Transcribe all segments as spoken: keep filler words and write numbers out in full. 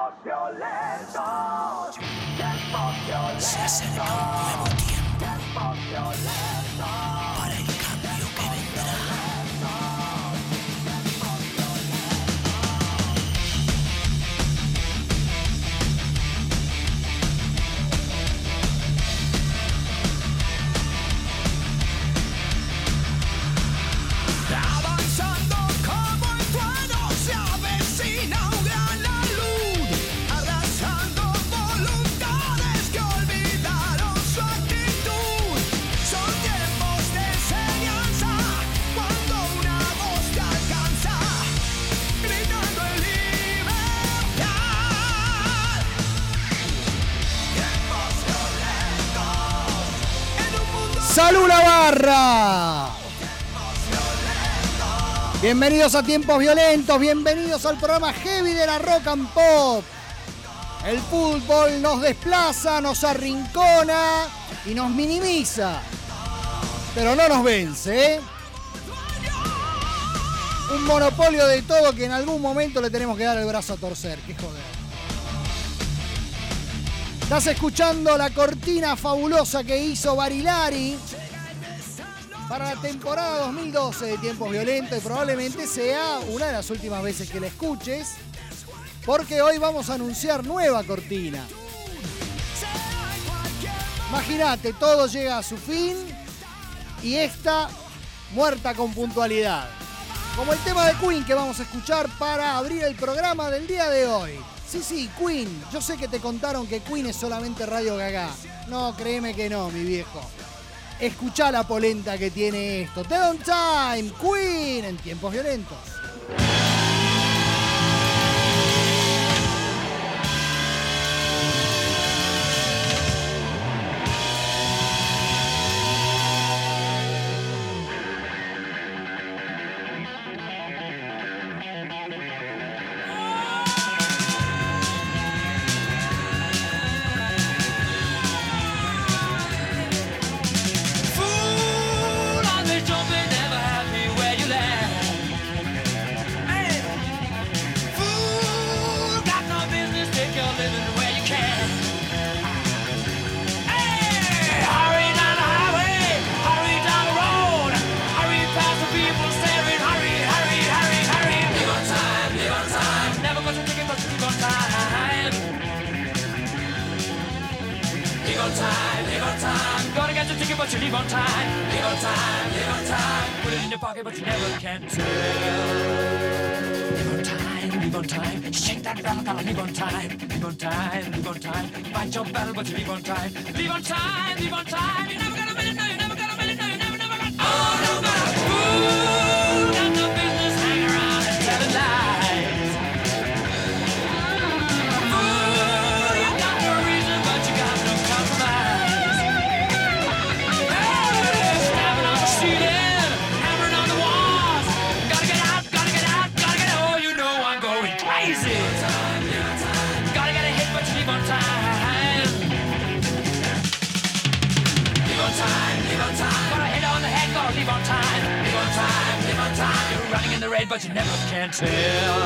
Se acerca un nuevo tiempo para el cambio que vendrá. ¡Salud la barra! Bienvenidos a Tiempos Violentos, bienvenidos al programa Heavy de la Rock and Pop. El fútbol nos desplaza, nos arrincona y nos minimiza, pero no nos vence, ¿eh? Un monopolio de todo que en algún momento le tenemos que dar el brazo a torcer, qué joder. Estás escuchando la cortina fabulosa que hizo Barilari para la temporada dos mil doce de Tiempos Violentos y probablemente sea una de las últimas veces que la escuches, porque hoy vamos a anunciar nueva cortina. Imagínate, todo llega a su fin y esta muerta con puntualidad. Como el tema de Queen que vamos a escuchar para abrir el programa del día de hoy. Sí, sí, Queen. Yo sé que te contaron que Queen es solamente Radio Gaga. No, créeme que no, mi viejo. Escuchá la polenta que tiene esto. Dead on Time, Queen, en Tiempos Violentos. But you leave on time, leave on time, leave on time. Put it in your pocket, but you never can tell. Leave on time, leave on time. Shake that rattle, gotta leave on time, leave on time, leave on time. Fight your battle, but you leave on time. Leave on time, leave on time. You never got a minute, no, you never got a minute, no, you never, never got. Oh, no, but a fool got no business hanging around and telling lies. Fool, you got no reason, but you got no compromise. Leave on time, live on time, live on time. You're running in the rain, but you never can tell.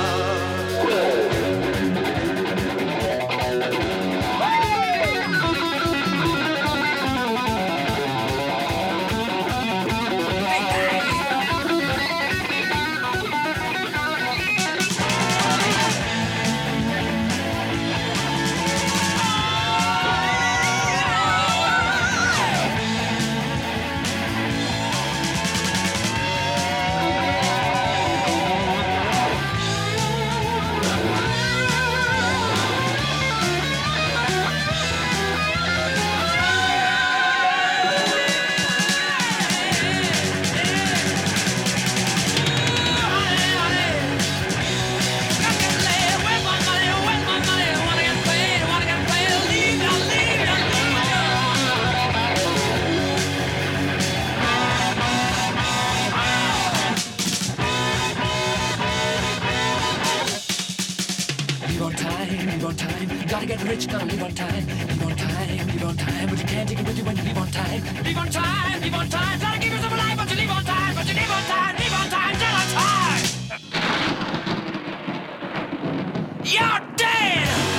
Get rich, gotta live on time. Live on time, live on time, but you can't take it with you when you live on time. Live on time, live on time, try to keep yourself alive, but you live on time, but you live on time, live on time, till on time. You're dead!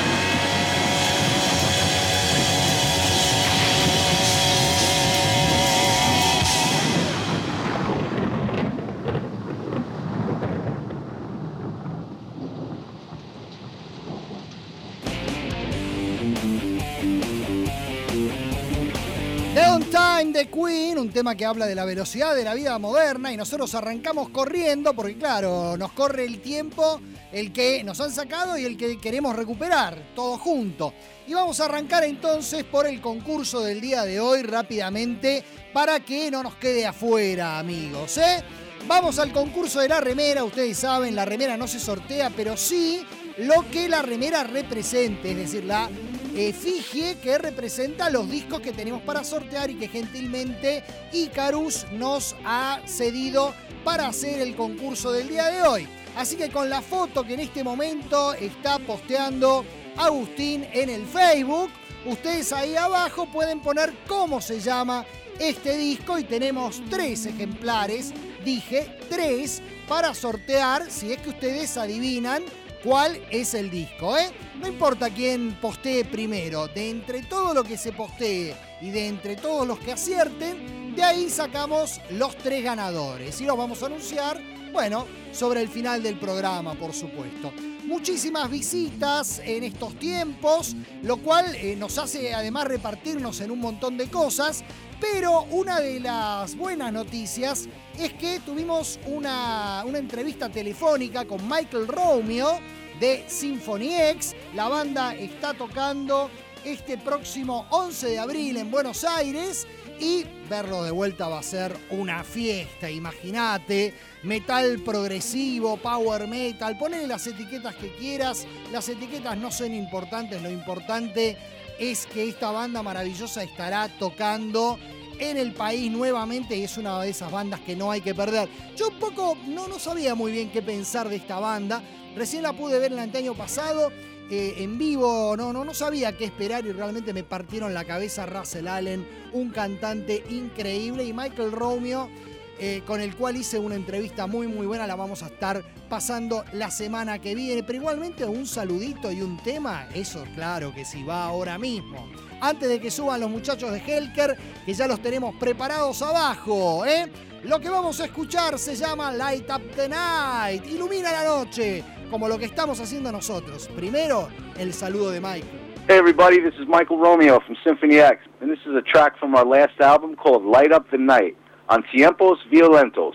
Time de Queen, un tema que habla de la velocidad de la vida moderna y nosotros arrancamos corriendo porque claro, nos corre el tiempo, el que nos han sacado y el que queremos recuperar, todo junto. Y vamos a arrancar entonces por el concurso del día de hoy rápidamente para que no nos quede afuera, amigos, ¿eh? Vamos al concurso de la remera, ustedes saben, la remera no se sortea, pero sí lo que la remera represente, es decir, la efigie que representa los discos que tenemos para sortear y que gentilmente Icarus nos ha cedido para hacer el concurso del día de hoy. Así que con la foto que en este momento está posteando Agustín en el Facebook, ustedes ahí abajo pueden poner cómo se llama este disco y tenemos tres ejemplares, dije tres, para sortear si es que ustedes adivinan cuál es el disco, ¿eh? No importa quién postee primero, de entre todo lo que se postee y de entre todos los que acierten, de ahí sacamos los tres ganadores y los vamos a anunciar, bueno, sobre el final del programa, por supuesto. Muchísimas visitas en estos tiempos, lo cual eh, nos hace además repartirnos en un montón de cosas, pero una de las buenas noticias es que tuvimos una, una entrevista telefónica con Michael Romeo de Symphony X. La banda está tocando este próximo once de abril en Buenos Aires y verlo de vuelta va a ser una fiesta, imagínate. Metal progresivo, power metal, ponle las etiquetas que quieras, las etiquetas no son importantes, lo importante es que esta banda maravillosa estará tocando en el país nuevamente y es una de esas bandas que no hay que perder. Yo un poco no, no sabía muy bien qué pensar de esta banda, recién la pude ver el año pasado, eh, en vivo, no, no, no sabía qué esperar y realmente me partieron la cabeza Russell Allen, un cantante increíble, y Michael Romeo, eh, con el cual hice una entrevista muy muy buena, la vamos a estar pasando la semana que viene, pero igualmente un saludito y un tema, eso claro que sí, va ahora mismo. Antes de que suban los muchachos de Helker, que ya los tenemos preparados abajo, ¿eh? Lo que vamos a escuchar se llama Light Up the Night, ilumina la noche, como lo que estamos haciendo nosotros. Primero, el saludo de Michael. Hey everybody, this is Michael Romeo from Symphony X, and this is a track from our last album called Light Up the Night on Tiempos Violentos.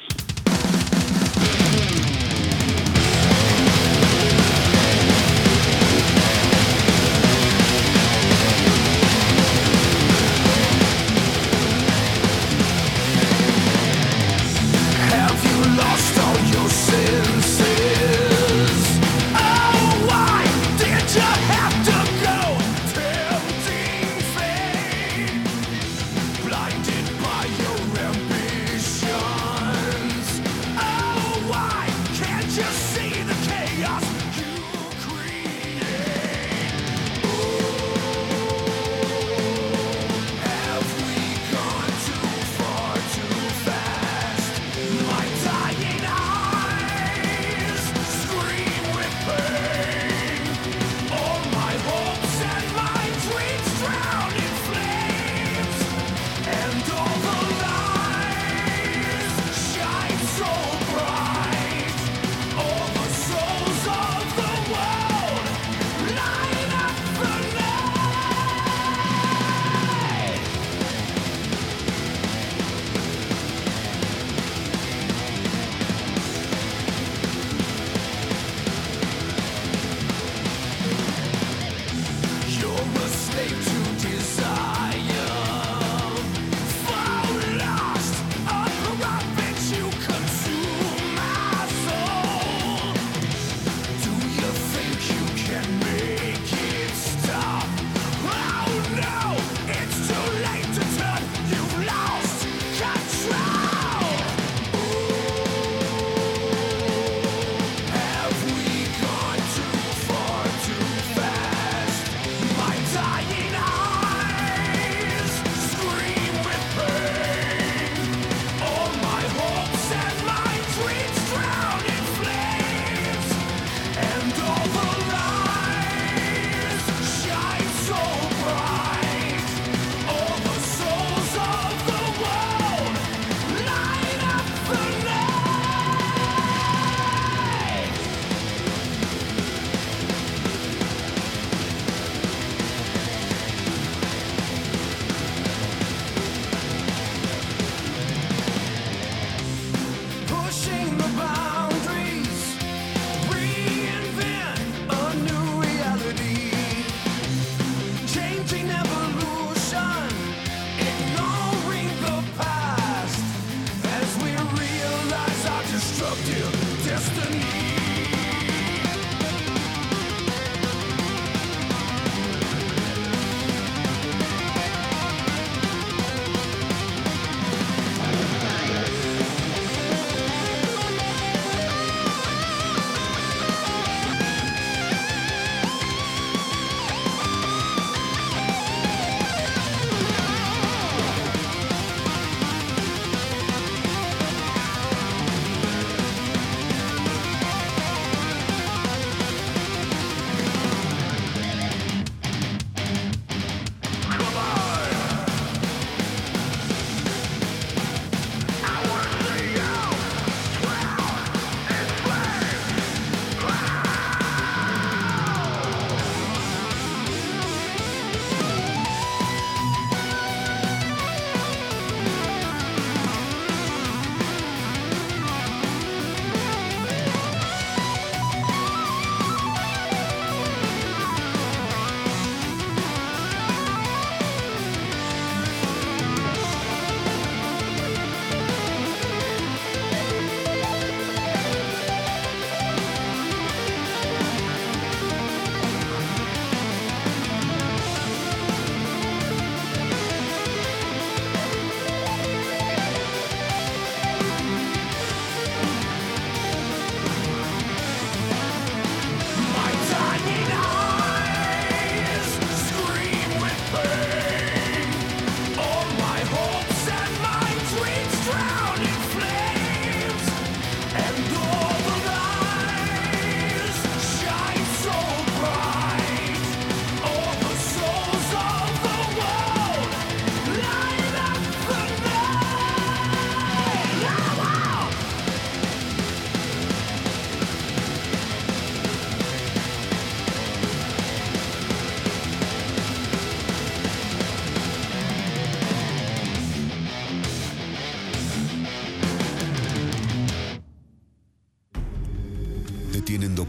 Blinded by your ambition.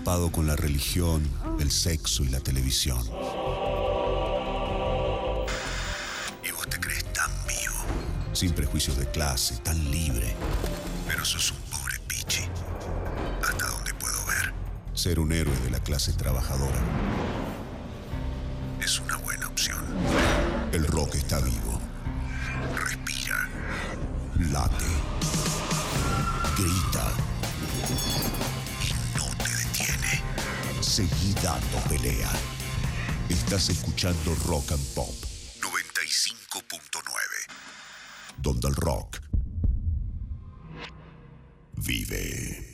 atrapado con la religión, el sexo y la televisión. Y vos te crees tan vivo, sin prejuicios de clase, tan libre. Pero sos un pobre pichi. Hasta donde puedo ver, ser un héroe de la clase trabajadora es una buena opción. El rock está vivo. Respira. Late. Grita. Y no te detiene. Seguí dando pelea. Estás escuchando Rock and Pop noventa y cinco punto nueve. Donde el rock vive.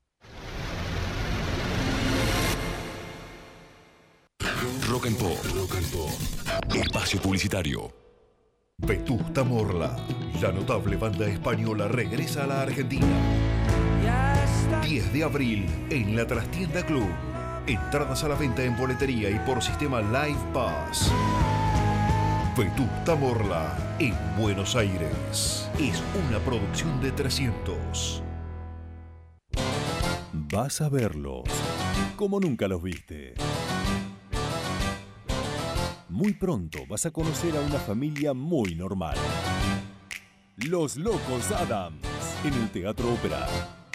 Rock and Pop. Rock and Pop. Espacio publicitario. Vetusta Morla, la notable banda española, regresa a la Argentina. diez de abril en la Trastienda Club. Entradas a la venta en boletería y por sistema Live Pass. Vetusta Morla en Buenos Aires. Es una producción de trescientos. Vas a verlos como nunca los viste. Muy pronto vas a conocer a una familia muy normal. Los Locos Adams en el Teatro Ópera.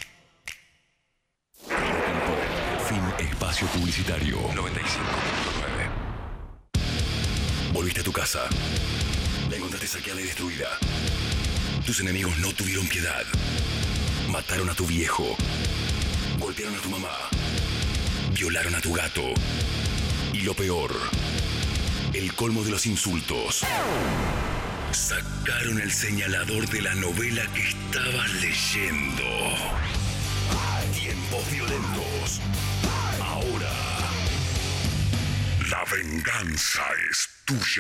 Fin espacio publicitario noventa y cinco punto nueve. Volviste a tu casa. La encontraste saqueada y destruida. Tus enemigos no tuvieron piedad. Mataron a tu viejo. Golpearon a tu mamá. Violaron a tu gato. Y lo peor, el colmo de los insultos, sacaron el señalador de la novela que estabas leyendo. Tiempos violentos. Ahora, la venganza es tuya.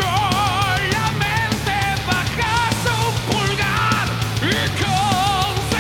Solamente bajas un pulgar y con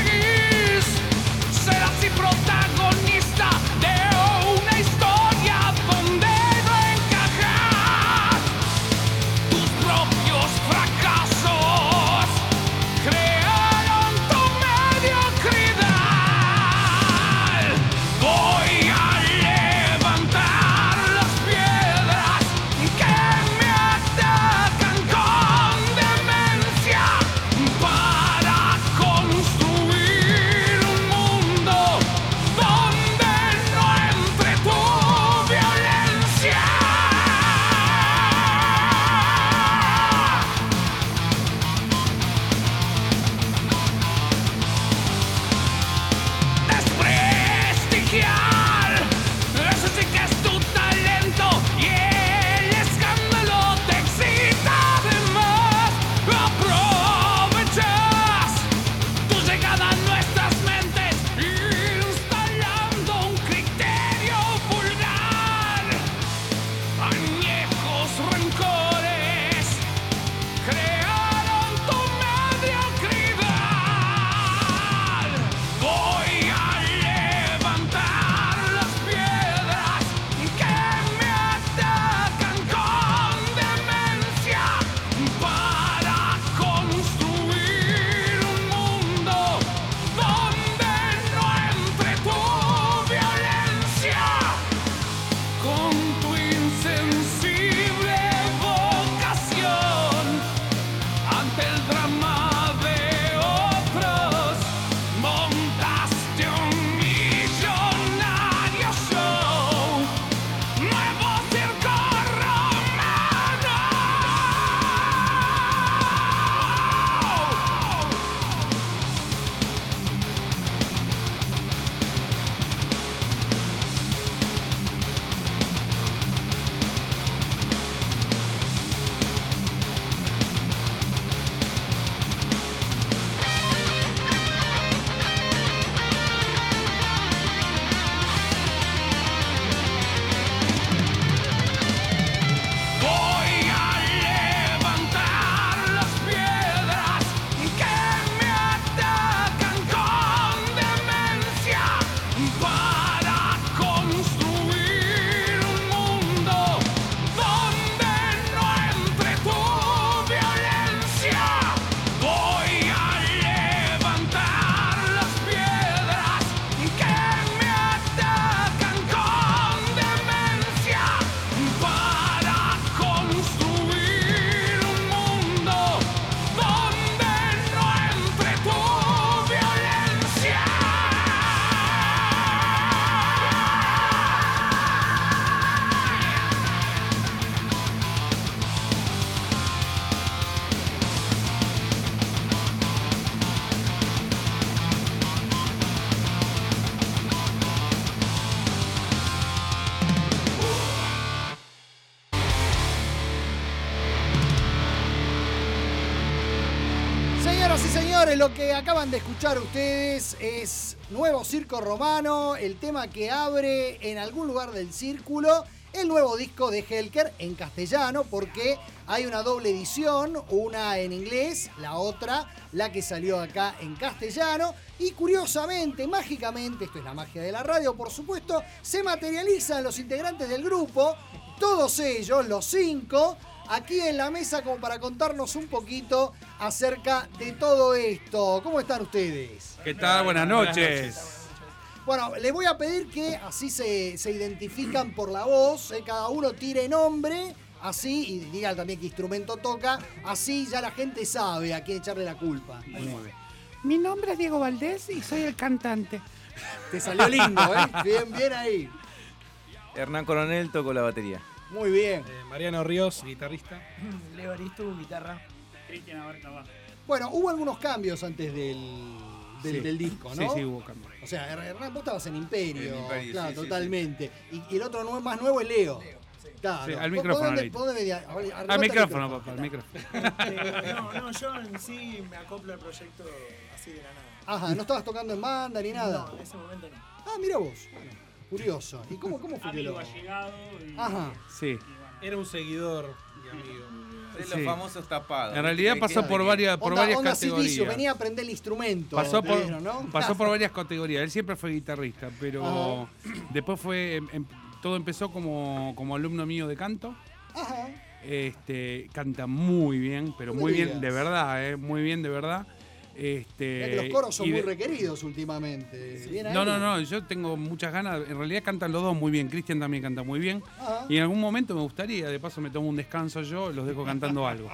Señoras y señores, lo que acaban de escuchar ustedes es Nuevo Circo Romano, el tema que abre en algún lugar del círculo el nuevo disco de Helker en castellano, porque hay una doble edición, una en inglés, la otra, la que salió acá en castellano, y curiosamente, mágicamente, esto es la magia de la radio, por supuesto, se materializan los integrantes del grupo, todos ellos, los cinco, aquí en la mesa como para contarnos un poquito acerca de todo esto. ¿Cómo están ustedes? ¿Qué tal? Buenas noches. Bueno, les voy a pedir que así se, se identifican por la voz, ¿eh? Cada uno tire nombre, así, y digan también qué instrumento toca, así ya la gente sabe a quién echarle la culpa. Muy bien. Mi nombre es Diego Valdés y soy el cantante. Te salió lindo, ¿eh? Bien, bien ahí. Hernán Coronel tocó la batería. Muy bien. Eh, Mariano Ríos, guitarrista. Leo Aristu, guitarra. Cristian Abarca bajo. Bueno, hubo algunos cambios antes del, del, Sí. del disco, ¿no? Sí, sí, hubo cambios. O sea, Hernán, vos estabas en Imperio, En Imperio, claro, sí, sí, totalmente. Y, y el otro no es más nuevo es Leo. Claro. Sí, al ¿Vos micrófono, dónde- Leito. dónde venía? Al Arreglate micrófono, el papá, al micrófono. Eh, no, no, yo en sí me acoplo al proyecto así de la nada. Ajá, ¿no estabas tocando en banda ni nada? No, en ese momento no. Ah, mira vos. Bueno, curioso. ¿Y cómo, cómo fue que Amigo lo...? allegado. Y, Ajá. Sí. y bueno. Era un seguidor y amigo. De los Sí. famosos tapados. En realidad Que- pasó que- por varias, por Onda, varias onda categorías. Silicio, venía a aprender el instrumento. Pasó por, ¿vieron, no? pasó por varias categorías. Él siempre fue guitarrista, pero Ajá. después fue. em- em- todo empezó como, como alumno mío de canto. Ajá. Este, canta muy bien, pero No me muy bien digas. de verdad, eh, muy bien de verdad. Este, Mirá que los coros son y muy de- requeridos últimamente. Bien ahí. No, no, no, yo tengo muchas ganas. En realidad cantan los dos muy bien. Cristian también canta muy bien. Ajá. Y en algún momento me gustaría, de paso me tomo un descanso yo, los dejo cantando algo.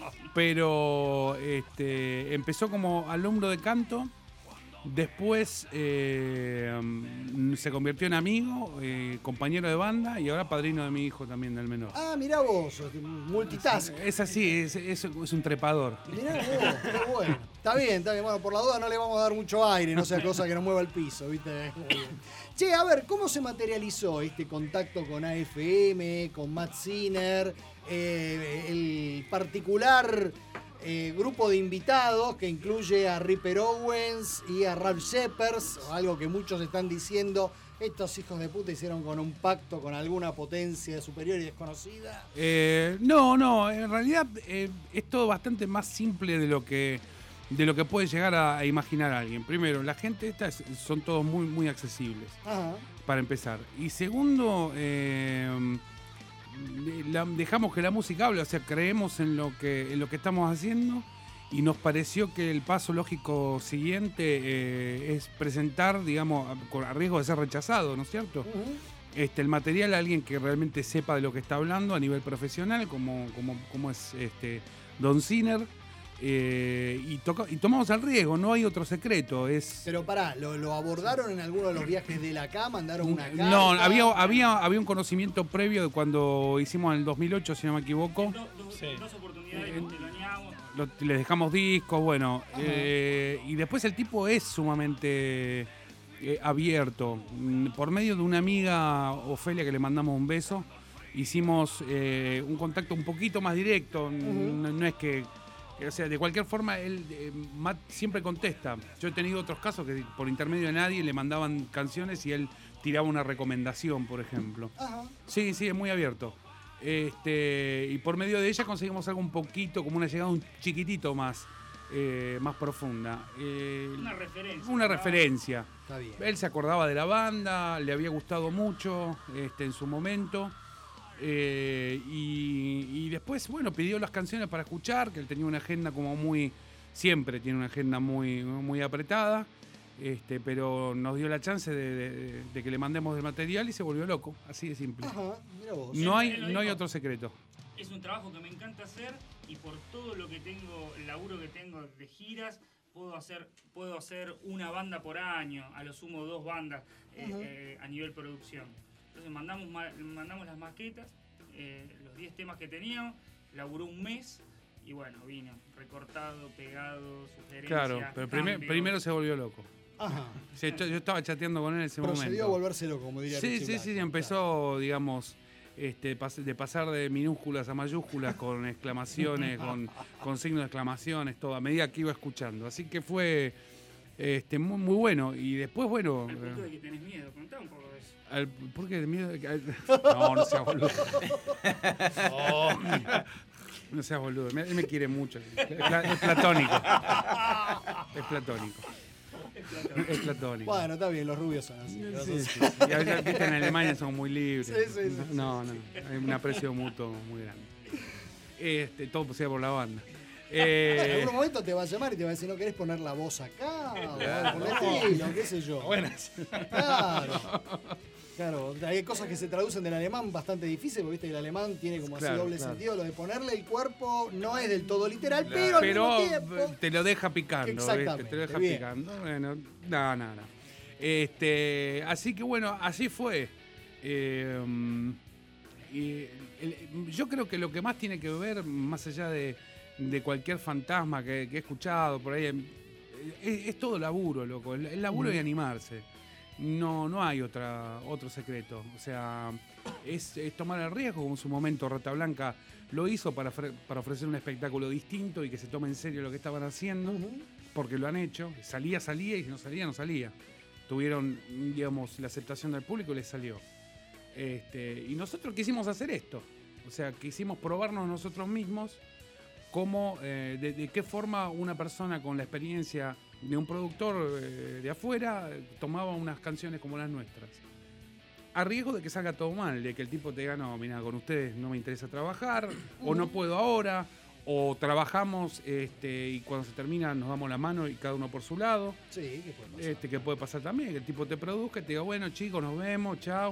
Pero este, empezó como alumno de canto, después eh, mm, se convirtió en amigo, eh, compañero de banda y ahora padrino de mi hijo también, del menor. Ah, mirá vos, multitask. Es así, es, es- es un trepador. Mirá vos, qué bueno. Está bien, está bien. Bueno, por la duda no le vamos a dar mucho aire, no sea cosa que no mueva el piso, ¿viste? Muy bien. Che, a ver, ¿cómo se materializó este contacto con A F M, con Matt Sinner, eh, el particular eh, grupo de invitados que incluye a Ripper Owens y a Ralph Sheppers, algo que muchos están diciendo, estos hijos de puta hicieron con un pacto con alguna potencia superior y desconocida? Eh, no, no, en realidad eh, es todo bastante más simple de lo que de lo que puede llegar a, a imaginar alguien. Primero, la gente esta es- son todos muy, muy accesibles, Ajá. para empezar. Y segundo, eh, la- dejamos que la música hable, o sea, creemos en lo que, en lo que estamos haciendo y nos pareció que el paso lógico siguiente eh, es presentar, digamos, a, con- a riesgo de ser rechazado, ¿no es cierto? Ujú. Este, el material a alguien que realmente sepa de lo que está hablando a nivel profesional, como, como, como es este, Don Sinner, eh, y, toca- y tomamos el riesgo, no hay otro secreto. Es, Pero pará, ¿lo, lo abordaron en alguno de los viajes de la K? ¿Mandaron una carta? no, había, había, había un conocimiento previo de cuando hicimos en el dos mil ocho, si no me equivoco. Do- do- Sí. Dos oportunidades, nos teloneamos. Lo- les dejamos discos, bueno. eh, y después el tipo es sumamente eh, abierto. Mm, Por medio de una amiga, Ofelia, que le mandamos un beso, hicimos eh, un contacto un poquito más directo. no, no es que. O sea, de cualquier forma, él eh, Matt siempre contesta. Yo he tenido otros casos que por intermedio de nadie le mandaban canciones y él tiraba una recomendación, por ejemplo. Ajá. Sí, sí, es muy abierto. Este, y por medio de ella conseguimos algo un poquito, como una llegada un chiquitito más, eh, más profunda. Eh, Una referencia. una ¿verdad? referencia. Está bien. Él se acordaba de la banda, le había gustado mucho este, en su momento. eh, y, y después, bueno, pidió las canciones para escuchar, que él tenía una agenda como muy... Siempre tiene una agenda muy, muy apretada. Este, pero nos dio la chance de, de- de que le mandemos el material y se volvió loco, así de simple. Ajá, mira vos. No hay, Él lo no hay dijo. otro secreto. Es un trabajo que me encanta hacer y por todo lo que tengo, el laburo que tengo de giras, puedo hacer, puedo hacer una banda por año, a lo sumo dos bandas eh, Ujú. eh, a nivel producción. Entonces mandamos, ma- mandamos las maquetas, eh, los diez temas que teníamos, laburó un mes y bueno, vino recortado, pegado, sugerencias. Claro, pero primer- cambios. primero se volvió loco. Ajá. Sí, yo, yo estaba chateando con él en ese Procedió momento. a volverse loco, como diría Sí, Richie sí, Black. sí, empezó, digamos, este, pas- de pasar de minúsculas a mayúsculas con exclamaciones, con, con signos de exclamaciones, todo, a medida que iba escuchando. Así que fue este, muy, muy bueno. Y después, bueno... Al punto de que tenés miedo, contá un poco de eso. Al, ¿Por qué? Miedo de que- al- no, no seas boludo. Oh. No seas boludo. Me- Él me quiere mucho. Es, pla- es platónico. Es platónico. Es platónico. Bueno, está bien, los rubios son así. los Sí, dos. sí. Y allá, viste, en Alemania son muy libres. Sí, sí, sí, no, no. Hay un aprecio mutuo muy grande. Este, todo sea por la banda. Eh, En algún momento te va a llamar y te va a decir, ¿no querés poner la voz acá? O Claro. por el estilo, qué sé yo. Buenas. Claro. Claro, hay cosas que se traducen del alemán bastante difíciles, porque viste que el alemán tiene como así Claro, doble claro. sentido. Lo de ponerle el cuerpo no es del todo literal, Claro. pero al Pero mismo tiempo... te lo deja picando, Exactamente, ¿viste? Te lo deja bien. picando. Bueno, no, no, no. Este, así que bueno, así fue. Eh, y el- yo creo que lo que más tiene que ver, más allá de, de cualquier fantasma que, que he escuchado por ahí, es, es todo laburo, loco. El, el laburo Mm. y animarse. No, no hay otra, otro secreto. O sea, es, es tomar el riesgo, como en su momento Rata Blanca lo hizo para, ofre- para ofrecer un espectáculo distinto y que se tome en serio lo que estaban haciendo, porque lo han hecho. Salía, salía y si no salía, no salía. Tuvieron, digamos, la aceptación del público y les salió. Este, y nosotros quisimos hacer esto. O sea, quisimos probarnos nosotros mismos cómo, eh, de, de qué forma una persona con la experiencia de un productor eh, de afuera eh, tomaba unas canciones como las nuestras. A riesgo de que salga todo mal, de que el tipo te diga, no, mira, con ustedes no me interesa trabajar, o no puedo ahora, o trabajamos este, y cuando se termina nos damos la mano y cada uno por su lado. Sí, ¿qué puede pasar? Este, que puede pasar también, que el tipo te produzca y te diga, bueno, chicos, nos vemos, chao.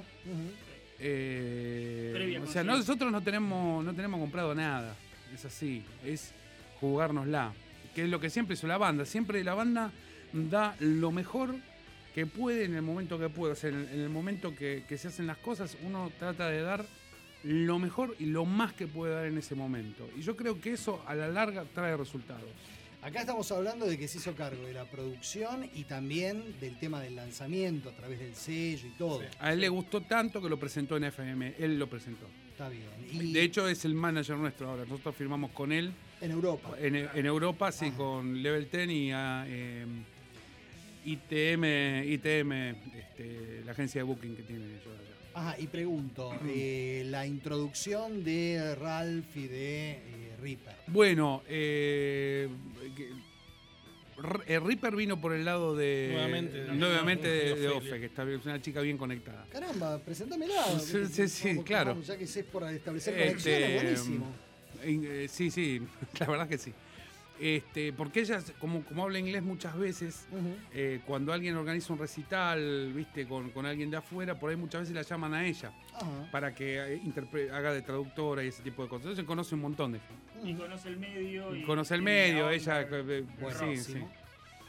Eh, Previa o sea, conciencia. nosotros no tenemos, no tenemos comprado nada. Es así, es jugárnosla. Que es lo que siempre hizo la banda. Siempre la banda da lo mejor que puede en el momento que puede. O sea, en el, en el momento que, que se hacen las cosas, uno trata de dar lo mejor y lo más que puede dar en ese momento. Y yo creo que eso a la larga trae resultados. Acá estamos hablando de que se hizo cargo de la producción y también del tema del lanzamiento a través del sello y todo. A él le gustó tanto que lo presentó en F M. Él lo presentó. Está bien. Y De hecho, es el manager nuestro ahora. Nosotros firmamos con él. en Europa. En, en Europa, sí, con Level diez y ah, eh, I T M, I T M este, la agencia de booking que tienen ellos allá. Ajá, y pregunto, eh, la introducción de Ralph y de eh, Ripper. Bueno, eh, que- R- eh, Ripper vino por el lado de. Nuevamente, de- nuevamente de, de de Ofelia. Ofe, que está es una chica bien conectada. Caramba, preséntamela. Sí, sí, sí, Vamos, claro. vamos, ya que es por establecer Este, conexiones, buenísimo. eh, sí, sí, la verdad que sí. Este, porque ella, como, como habla inglés muchas veces, eh, cuando alguien organiza un recital, viste, con, con alguien de afuera, por ahí muchas veces la llaman a ella Ajá. para que eh, interpre- haga de traductora y ese tipo de cosas. Entonces conoce un montón de gente. Y conoce el medio. Y Conoce el tiene medio, la ella. onda eh, del sí, sí. rock.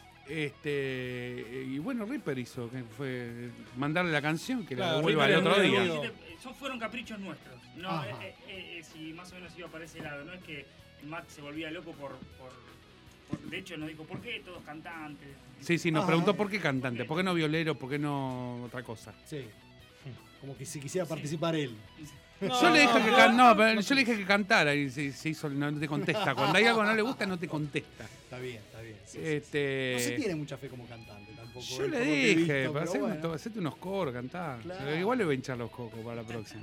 Este, y bueno, Ripper hizo, que fue mandarle la canción que la Claro, devuelva Ripper el es otro muy día. amigo. Son, fueron caprichos nuestros. No, Ajá. eh, eh, eh, si más o menos iba para ese lado. No es que Matt se volvía loco por, por, por- De hecho, nos dijo, ¿por qué todos cantantes? Sí, sí, nos Ajá. preguntó por qué cantante, por qué no violero, por qué no otra cosa. Sí. Como que si quisiera participar él. yo le dije que can- no, pero yo le dije que cantara y se, se hizo, no te contesta. Cuando hay algo que no le gusta, no te contesta. Está bien, está bien. sí, sí, Este, No se tiene mucha fe como cantante tampoco. Yo eh, le por lo que he dije, visto, para pero hacer, bueno. hacete unos coros, cantá. Claro. Igual le voy a hinchar los cocos para la próxima.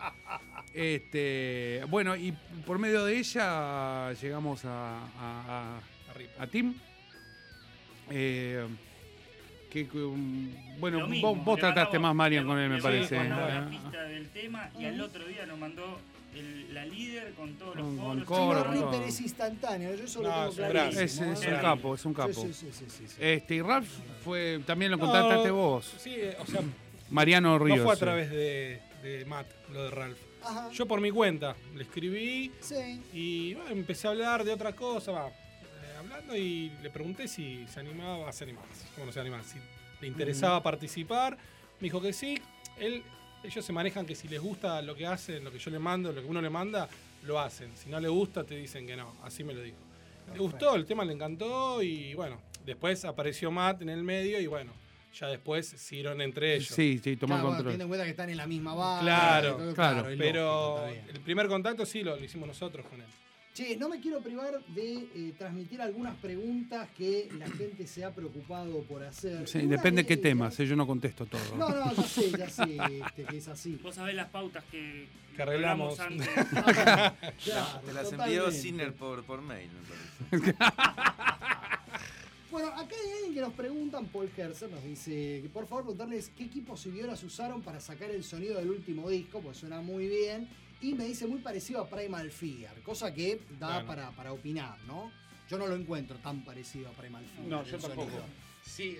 Este, bueno, y por medio de ella llegamos a, a, a, a Tim. Eh, que, que, um, bueno, Lo mismo, vos, vos le trataste mandamos- más Marian le- con él, me le parece. mandamos la Ah, pista del tema y al otro día nos mandó el- la líder con todos los Con- con coros. coro, Pero con todo. Ripper es instantáneo, yo eso lo No, tengo es un clarísimo. Es, es ¿eh? un capo, es un capo. Sí, sí, sí, sí, sí. Este, y Ralph fue, también lo No, contactaste vos. Sí, o sea, Mariano Ríos. no fue a sí. través de, de Matt, lo de Ralph. Ajá. Yo por mi cuenta le escribí Sí. y bueno, empecé a hablar de otra cosa, va, eh, hablando y le pregunté si se animaba, se animaba, cómo no se animaba, si le interesaba participar. Me dijo que sí. Él, ellos se manejan que si les gusta lo que hacen, lo que yo le mando, lo que uno le manda, lo hacen. Si no le gusta, te dicen que no. Así me lo dijo. Le gustó, el tema le encantó y bueno, después apareció Matt en el medio y bueno, Ya después siguieron entre ellos. Sí, sí, tomó Claro, bueno, control. teniendo en cuenta que están en la misma banda. Claro, todo, claro. es Pero lógico, está bien. el primer contacto sí lo, lo hicimos nosotros con él. Che, no me quiero privar de eh, transmitir algunas preguntas que la gente se ha preocupado por hacer. Sí, Una depende de qué ellas- temas, eh, yo no contesto todo. No, no, ya sé, ya sé este, que es así. Vos sabés las pautas que, Que arreglamos. antes. Claro, Te las envió totalmente. Sinner por, por mail, me parece. Bueno, acá hay alguien que nos preguntan, Paul Herzer nos dice que por favor preguntarles qué equipos y violas usaron para sacar el sonido del último disco, pues suena muy bien. Y me dice muy parecido a Primal Fear, cosa que da Claro. para, para opinar, ¿no? Yo no lo encuentro tan parecido a Primal Fear. No, el yo tampoco. sonido. Sí.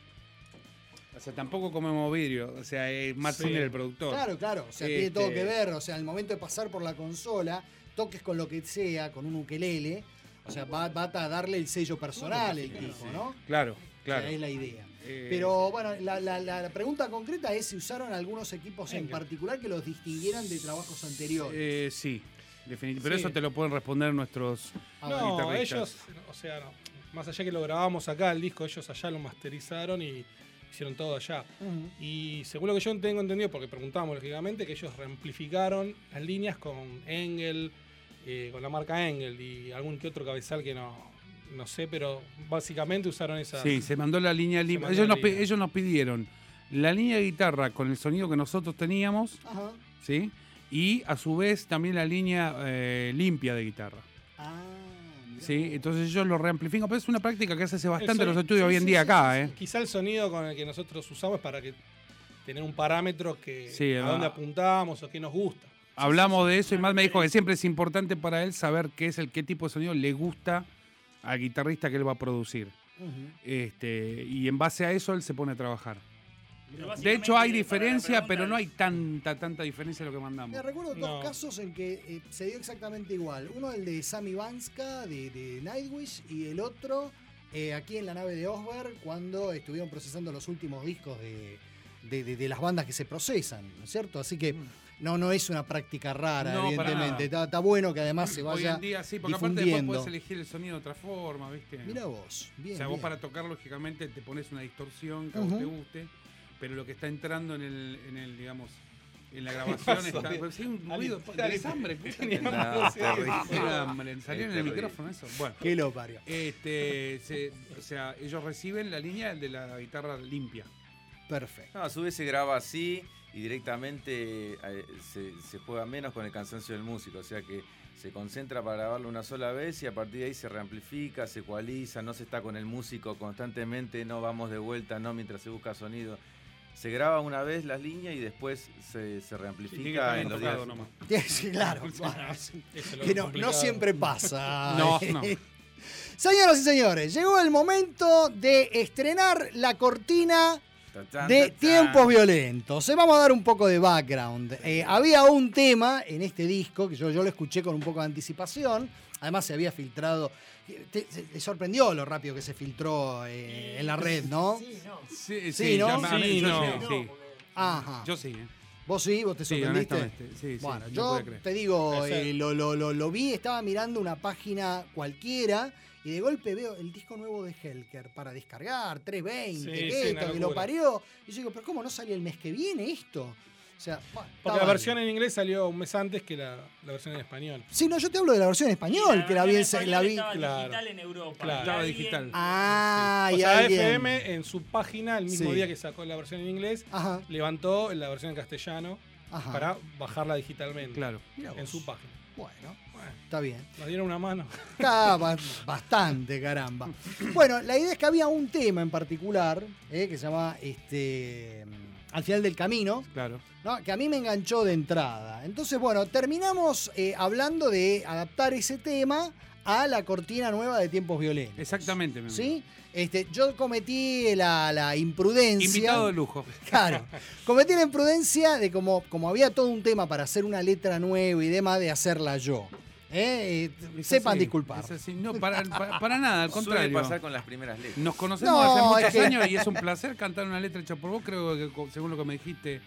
O sea, tampoco comemos vidrio. O sea, es Matt Sí. Sinner el productor. Claro, claro, o sea, Este- tiene todo que ver, o sea, al momento de pasar por la consola, toques con lo que sea, con un ukelele, o sea, va, va a darle el sello personal el tipo, ¿no? Claro, O claro. sea, es la idea. Eh, Pero bueno, la, la- la- la pregunta concreta es si usaron algunos equipos en Venga. particular que los distinguieran de trabajos anteriores. eh, sí, definitivamente. Pero Sí. eso te lo pueden responder nuestros Ah, No, guitarristas. ellos, o sea, no. Más allá que lo grabamos acá, el disco, ellos allá lo masterizaron y hicieron todo allá. Ujú. Y según lo que yo tengo entendido, porque preguntamos lógicamente, que ellos reamplificaron las líneas con Engel, eh, con la marca Engel y algún que otro cabezal que no, no sé, pero básicamente usaron esa. Sí, se mandó la línea Se limpia. mandó Ellos, la nos pi- línea. ellos nos pidieron la línea de guitarra con el sonido que nosotros teníamos, Ajá. ¿sí? Y a su vez también la línea eh, limpia de guitarra. Ah, mirá ¿Sí? vos. Entonces ellos lo reamplifican, pero es una práctica que se hace bastante en El los soni- estudios sí, hoy en sí, día sí, acá, sí, ¿eh? sí. Quizá el sonido con el que nosotros usamos es para que tener un parámetro que Sí, a va. dónde apuntamos o qué nos gusta. Hablamos de eso y Matt me dijo que siempre es importante para él saber qué es el qué tipo de sonido le gusta al guitarrista que él va a producir. Ujú. Este, y en base a eso él se pone a trabajar. Pero De básicamente, hecho hay para la diferencia, pregunta pero no es- hay tanta, tanta diferencia de lo que mandamos. Me recuerdo dos No. casos en que eh, se dio exactamente igual. Uno el de Sammy Banska de, de Nightwish y el otro eh, aquí en la nave de Osberg cuando estuvieron procesando los últimos discos de, de- de- de las bandas que se procesan, ¿no es cierto? Así que no, no es una práctica rara, No, para evidentemente. nada. Está, está bueno que además se Hoy vaya en día sí, porque aparte después difundiendo. puedes elegir el sonido de otra forma, ¿viste? Mira vos, bien, o sea, vos bien. para tocar lógicamente te pones una distorsión que a Ujú. vos te guste, pero lo que está entrando en el, en el digamos, en la grabación está. Pues, sí, un ruido. ¿Tenés hambre? No, terrible. Era hambre, salió en el terrible. micrófono eso. Bueno. ¿Qué lo parió? Este, se- o sea, ellos reciben la línea de la guitarra limpia. Perfecto. No, a su vez se graba así y directamente eh, se, se juega menos con el cansancio del músico, o sea que se concentra para grabarlo una sola vez y a partir de ahí se reamplifica, se ecualiza, no se está con el músico constantemente, no vamos de vuelta, no mientras se busca sonido. Se graba una vez las líneas y después se, se Tiene que reamplifica estar en los tocado días. nomás. Sí, claro. Bueno, Eso es lo que no, complicado. no siempre pasa. No, no. Señoras y señores, llegó el momento de estrenar la cortina Ta, tan, de ta, tan. Tiempos Violentos. Eh, Vamos a dar un poco de background. Eh, había un tema en este disco que yo, yo lo escuché con un poco de anticipación. Además se había filtrado. Te, te- te sorprendió lo rápido que se filtró eh, en la red, ¿no? Sí, no. Sí, Sí, ¿no? ya me- a mí- Sí, yo no. sí, No, sí. porque- Ajá. Yo sí, ¿eh? ¿Vos sí? ¿Vos te Sí, sorprendiste? honestamente. Sí, sí, Bueno, no yo podía creer. te digo, Puede ser. eh, lo, lo, lo, lo vi, estaba mirando una página cualquiera y de golpe veo el disco nuevo de Helker para descargar, trescientos veinte, Sí, que sí, esto, una que lo locura. parió. Y yo digo, pero ¿cómo no sale el mes que viene esto? O sea, bueno, está Porque la mal. versión en inglés salió un mes antes que la, la versión en español. Sí, no, yo te hablo de la versión en español, que la vi, en- versión la vi. estaba Claro. digital en Europa. Claro. Y Estaba alguien- digital. Ah, O y sea, alguien- F M en su página, el mismo Sí. día que sacó la versión en inglés, Ajá, levantó la versión en castellano ajá. para bajarla digitalmente Claro. Mirá en vos. su página. Bueno, Bueno, está bien. nos dieron una mano. Está ba- bastante, caramba. Bueno, la idea es que había un tema en particular, eh, que se llama este, Al final del camino, Claro. ¿no? Que a mí me enganchó de entrada. Entonces, bueno, terminamos eh, hablando de adaptar ese tema a la cortina nueva de Tiempos Violentos. Exactamente, mi amigo. ¿Sí? Este, yo cometí la, la imprudencia. Invitado de lujo. Claro. Cometí la imprudencia de como, como había todo un tema para hacer una letra nueva y demás, de hacerla yo. ¿Eh? Eh, Es sepan así, disculpar. es así. No, para, para, para nada, al Suele contrario. pasar con las primeras letras. Nos conocemos No, hace muchos es que- años y es un placer cantar una letra hecha por vos. Creo que, co- según lo que me dijiste,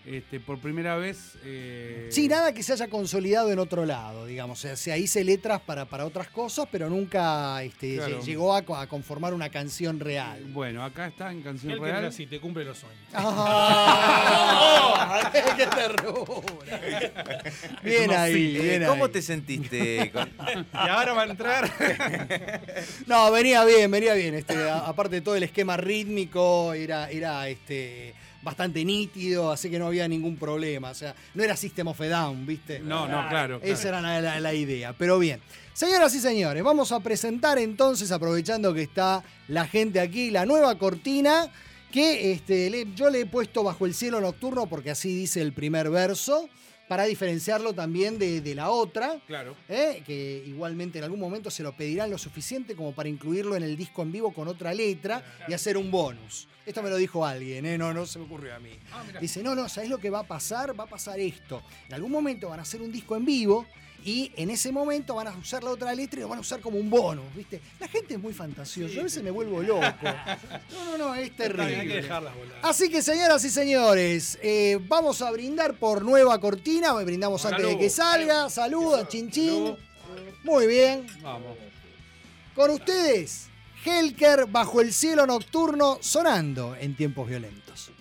Este, por primera vez... Eh... Sí, nada que se haya consolidado en otro lado, digamos. O sea, se hice letras para, para otras cosas, pero nunca este, Claro. llegó a, a conformar una canción real. Bueno, acá está en Canción El que Real. era así, te cumple los sueños. ¡Ah! ¡Qué ternura! Bien ahí, bien ¿Cómo ahí. te sentiste? Con... Y ahora va a entrar. No, venía bien, venía bien. Este, a- aparte de todo el esquema rítmico, era, era este, bastante nítido, así que no había ningún problema. O sea, no era System of a Down, ¿viste? No, no, claro. Esa claro. era la, la- la idea. Pero bien. Señoras y señores, vamos a presentar entonces, aprovechando que está la gente aquí, la nueva cortina que este, le- yo le he puesto Bajo el cielo nocturno porque así dice el primer verso, para diferenciarlo también de, de la otra. Claro. ¿eh? Que igualmente en algún momento se lo pedirán lo suficiente como para incluirlo en el disco en vivo con otra letra y hacer un bonus. Esto me lo dijo alguien, ¿eh? no, no se me ocurrió a mí. Dice, no, no, ¿sabés lo que va a pasar? Va a pasar esto. En algún momento van a hacer un disco en vivo y en ese momento van a usar la otra letra y lo van a usar como un bonus, ¿viste? La gente es muy fantasiosa, yo a veces me vuelvo loco. No, no, no, es terrible. Hay que dejarlas volar. Así que, señoras y señores, eh, vamos a brindar por nueva cortina. Brindamos antes de que salga. Saludos, chin chin. Muy bien. Vamos. Con ustedes, Helker, Bajo el cielo nocturno, sonando en tiempos violentos.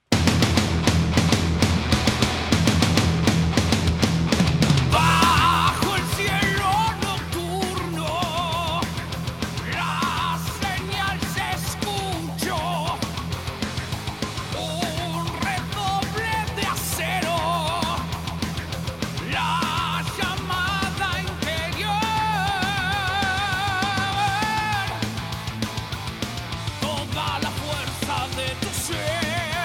Bajo el cielo nocturno, la señal se escuchó, un redoble de acero, la llamada interior, toda la fuerza de tu ser.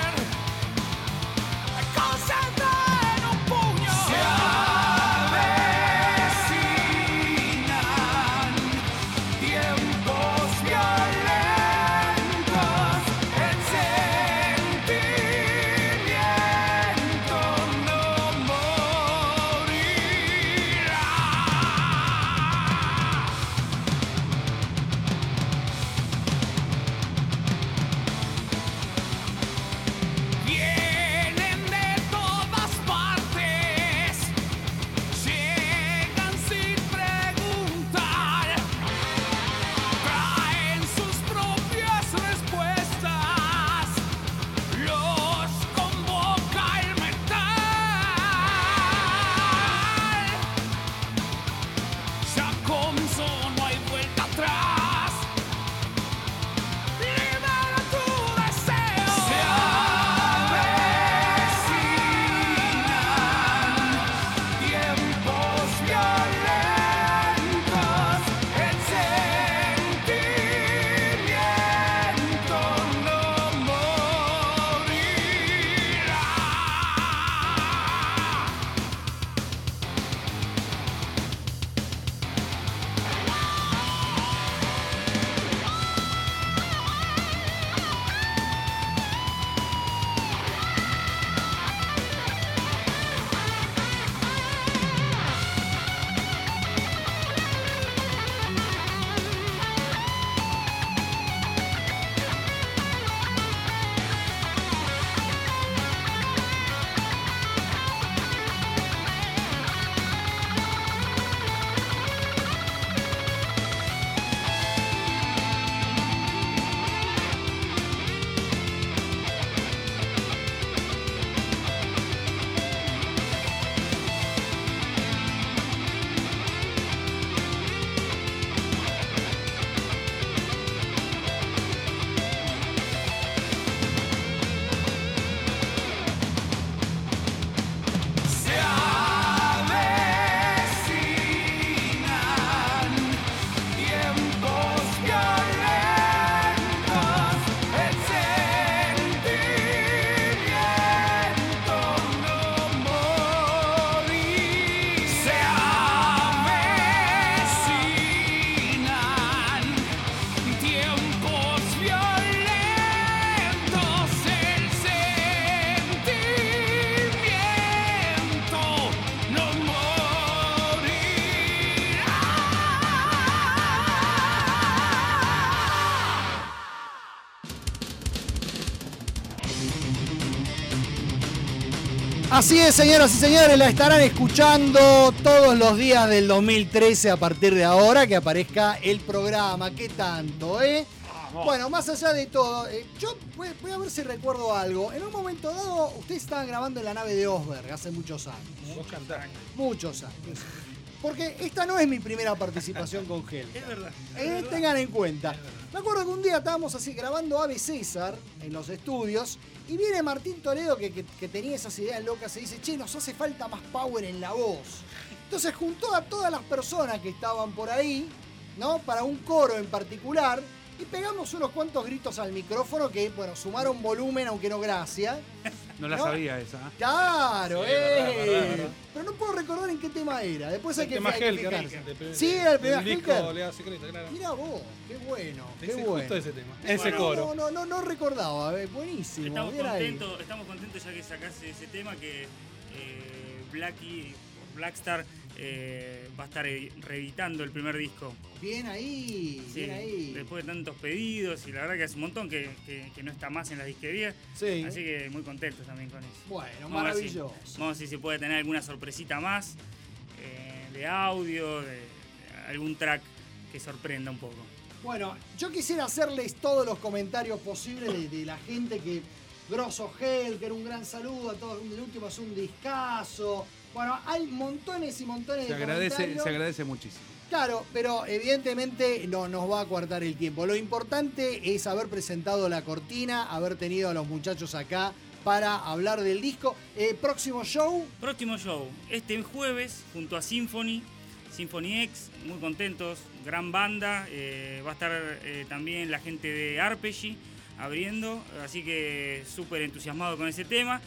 Así es, señoras y señores, la estarán escuchando todos los días del dos mil trece a partir de ahora que aparezca el programa. ¿Qué tanto, eh? Bueno, más allá de todo, eh, yo voy, voy a ver si recuerdo algo. En un momento dado, ustedes estaban grabando en la nave de Osberg hace muchos años. Vos cantás. Muchos años. Porque esta no es mi primera participación con Gel. Es verdad. Eh, tengan en cuenta. Me acuerdo que un día estábamos así grabando Ave César en los estudios y viene Martín Toledo que, que, que tenía esas ideas locas y dice, che, nos hace falta más power en la voz. Entonces juntó a todas las personas que estaban por ahí, ¿no? Para un coro en particular y pegamos unos cuantos gritos al micrófono que, bueno, sumaron volumen, aunque no gracia. No la ¿no? sabía esa. ¿eh? Claro, Sí, eh. verdad, verdad, verdad. Pero no puedo recordar en qué tema era. Después El hay que, tema hay que Helker, fijarse. el de- Sí, el primer del disco Helker. Oleada Secreta, claro. Mirá vos, qué bueno, qué Ese, bueno. justo ese tema. Bueno, Ese coro. No, no, no, no recordaba, eh, buenísimo. Estamos bien ahí. contentos, estamos contentos ya que sacaste ese tema que eh, Blackie, Blackstar, eh, va a estar eh, reeditando el primer disco. Bien ahí, Sí, bien ahí. después de tantos pedidos y la verdad que hace un montón que, que- que no está más en las disquerías. Sí. Así que muy contentos también con eso. Bueno, Vamos a ver si- maravilloso. Vamos a ver si se puede tener alguna sorpresita más eh, de audio, de, de algún track que sorprenda un poco. Bueno, yo quisiera hacerles todos los comentarios posibles de, de la gente que. Grosso Helker, un gran saludo a todos. El último es un discazo. Bueno, hay montones y montones Se de agradece, comentarios. se agradece muchísimo. Claro, pero evidentemente no nos va a coartar el tiempo. Lo importante es haber presentado la cortina, haber tenido a los muchachos acá para hablar del disco. Eh, próximo show. Próximo show, este jueves, junto a Symphony, Symphony X, muy contentos, gran banda. Eh, va a estar eh, también la gente de Arpeggi abriendo, así que súper entusiasmado con ese tema.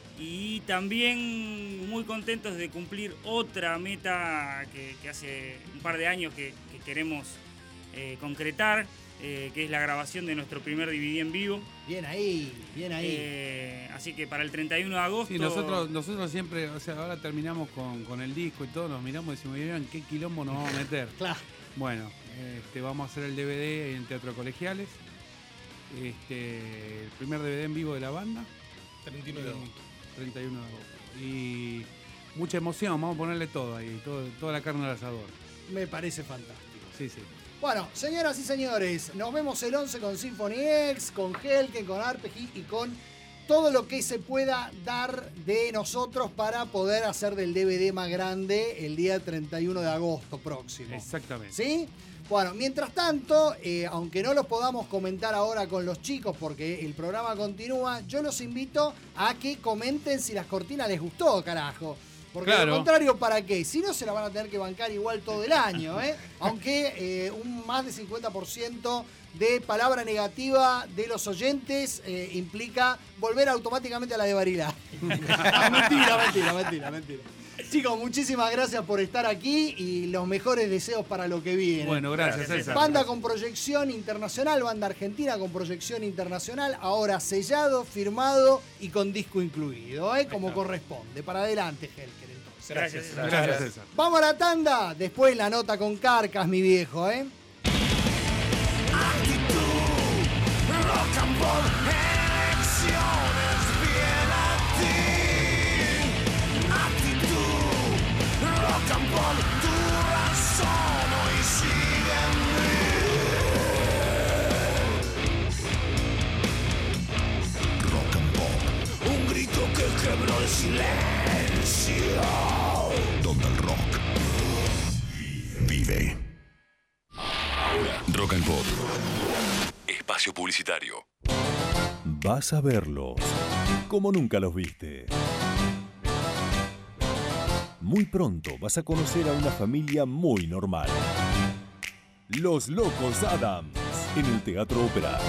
Y también muy contentos de cumplir otra meta que, que hace un par de años que, que queremos eh, concretar, eh, que es la grabación de nuestro primer D V D en vivo. Bien ahí, bien ahí. Eh, así que para el treinta y uno de agosto... Sí, nosotros, nosotros siempre, o sea, ahora terminamos con, con el disco y todo, nos miramos y decimos, ¿en qué quilombo nos vamos a meter? Claro. Bueno, este, vamos a hacer el D V D en Teatro Colegiales. Este, el primer D V D en vivo de la banda. treinta y uno de agosto. treinta y uno de agosto. Y mucha emoción, vamos a ponerle todo ahí, todo, toda la carne al asador. Me parece fantástico. Sí, sí. Bueno, señoras y señores, nos vemos el once con Symphony X, con Helken, con Arpeggi y con todo lo que se pueda dar de nosotros para poder hacer del D V D más grande el día treinta y uno de agosto próximo. Exactamente. ¿Sí? Bueno, mientras tanto, eh, aunque no los podamos comentar ahora con los chicos porque el programa continúa, yo los invito a que comenten si las cortinas les gustó, carajo. Porque Claro. de lo contrario, ¿para qué? Si no, se la van a tener que bancar igual todo el año, ¿eh? Aunque eh, un más de cincuenta por ciento de palabra negativa de los oyentes eh, implica volver automáticamente a la de Barilá. mentira, mentira, mentira, mentira. Chicos, muchísimas gracias por estar aquí y los mejores deseos para lo que viene. Bueno, gracias, César. Banda con proyección internacional, banda argentina con proyección internacional, ahora sellado, firmado y con disco incluido, ¿eh? Como corresponde. Para adelante, Helker, entonces. Gracias, César. Gracias, César. Vamos a la tanda, después la nota con Carcas, mi viejo, ¿eh? Rock and roll, elecciones, bien a ti. Actitud, rock and roll, tu razón hoy sigue en mí. Rock and roll, un grito que quebró el silencio. Donde el rock vive. Rock and Pop. Espacio publicitario. Vas a verlos como nunca los viste. Muy pronto vas a conocer a una familia muy normal. Los Locos Adams, en el Teatro Ópera.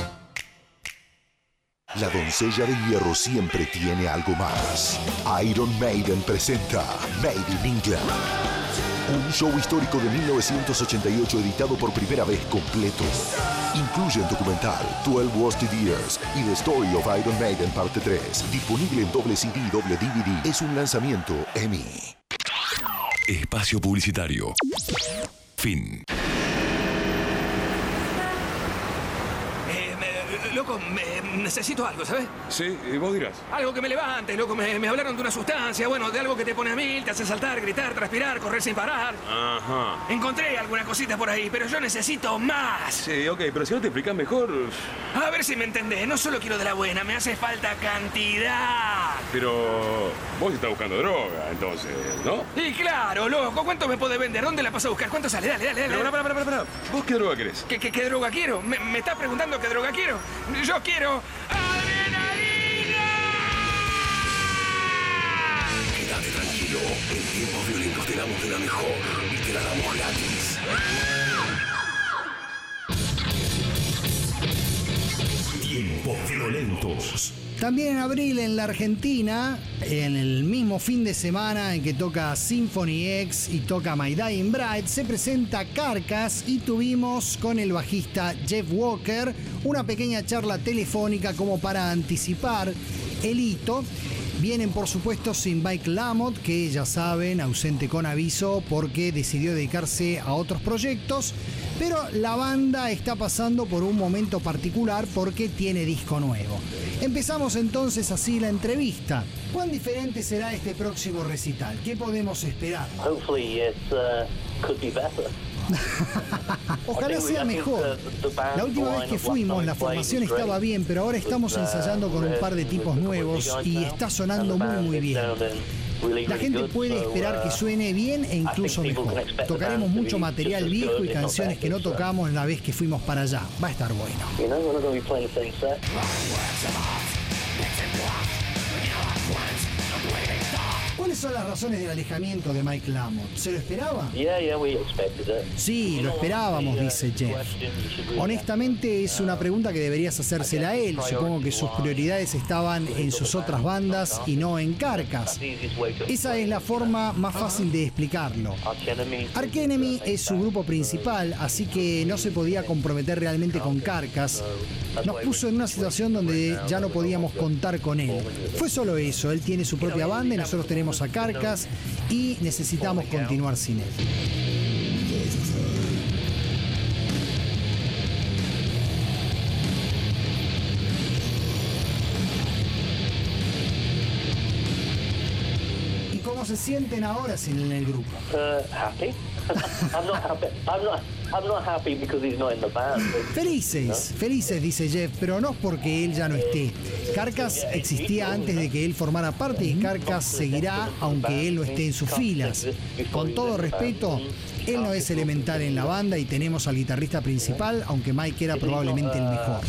La doncella de hierro siempre tiene algo más. Iron Maiden presenta Made in England. Un show histórico de mil novecientos ochenta y ocho editado por primera vez completo. Incluye el documental twelve Worst Years y The Story of Iron Maiden parte tres. Disponible en doble C D y doble D V D. Es un lanzamiento E M I. Espacio publicitario. Fin. Eh, me, loco, me- necesito algo, ¿sabes? Sí, y vos dirás. Algo que me levante, loco. Me, me hablaron de una sustancia, bueno, de algo que te pone a mil, te hace saltar, gritar, transpirar, correr sin parar. Ajá. Encontré alguna cosita por ahí, pero yo necesito más. Sí, ok, pero si no te explicas mejor... A ver si me entendés. No solo quiero de la buena, me hace falta cantidad. Pero vos estás buscando droga, entonces, ¿no? Y claro, loco, ¿cuánto me puede vender? ¿Dónde la paso a buscar? ¿Cuánto sale? Dale, dale, dale. Pero, pará, pará, pará, pará. ¿Vos qué droga querés? ¿Qué, qué, qué droga quiero? ¿Me, me estás preguntando qué droga quiero? Yo quiero... Quédate tranquilo. En tiempos violentos te damos de la mejor y te la damos gratis. Tiempos violentos. También en abril en la Argentina, en el mismo fin de semana en que toca Symphony X y toca My Dying Bride, se presenta Carcass y tuvimos con el bajista Jeff Walker una pequeña charla telefónica como para anticipar el hito. Vienen por supuesto sin Mike Lamott, que ya saben, ausente con aviso porque decidió dedicarse a otros proyectos, pero la banda está pasando por un momento particular porque tiene disco nuevo. Empezamos entonces así la entrevista. ¿Cuán diferente será este próximo recital? ¿Qué podemos esperar? Hopefully it uh, could be better. Ojalá sea mejor. La última vez que fuimos la formación estaba bien, pero ahora estamos ensayando con un par de tipos nuevos y está sonando muy muy bien. La gente puede esperar que suene bien e incluso mejor. Tocaremos mucho material viejo y canciones que no tocamos la vez que fuimos para allá. Va a estar bueno. ¿Cuáles son las razones del alejamiento de Mike Lamott? ¿Se lo esperaba? Sí, lo esperábamos, dice Jeff. Honestamente es una pregunta que deberías hacérsela a él. Supongo que sus prioridades estaban en sus otras bandas y no en Carcass. Esa es la forma más fácil de explicarlo. Arch Enemy es su grupo principal, así que no se podía comprometer realmente con Carcass. Nos puso en una situación donde ya no podíamos contar con él. Fue solo eso, él tiene su propia banda y nosotros tenemos a Carcass y necesitamos continuar sin él. ¿Y cómo se sienten ahora sin el grupo? Uh, happy. I'm not happy. I'm not. I'm not happy because he's not in the band. Felices, felices, dice Jeff, pero no porque él ya no esté. Carcass existía antes de que él formara parte y Carcass seguirá aunque él no esté en sus filas. Con todo respeto, él no es elemental en la banda y tenemos al guitarrista principal, aunque Mike era probablemente el mejor.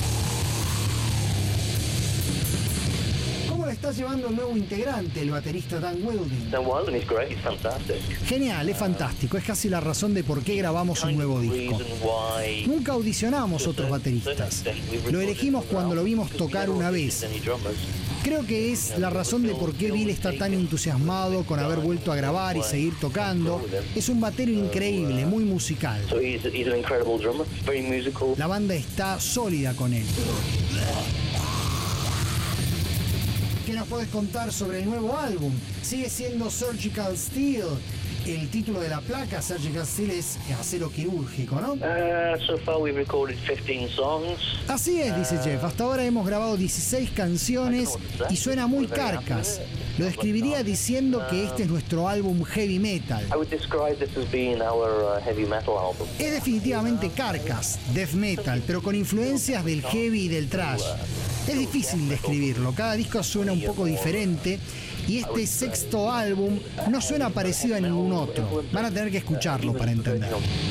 Está llevando un nuevo integrante, el baterista Dan Wilding. Dan Wilding is great, he's fantastic. Genial, es fantástico, es casi la razón de por qué grabamos un nuevo disco. Nunca audicionamos otros bateristas. Lo elegimos cuando lo vimos tocar una vez. Creo que es la razón de por qué Bill está tan entusiasmado con haber vuelto a grabar y seguir tocando. Es un batero increíble, muy musical. La banda está sólida con él. ¿Qué nos puedes contar sobre el nuevo álbum? Sigue siendo Surgical Steel el título de la placa. Surgical Steel es acero quirúrgico, ¿no? Uh, so far we've recorded fifteen songs. Así es, dice Jeff. Hasta ahora hemos grabado dieciséis canciones y suena muy Carcass. Lo describiría diciendo que este es nuestro álbum heavy metal. I would describe this as being our uh, heavy metal album. Es definitivamente Carcass, death metal, pero con influencias del heavy y del thrash. Es difícil describirlo, cada disco suena un poco diferente y este sexto álbum no suena parecido a ningún otro. Van a tener que escucharlo para entender.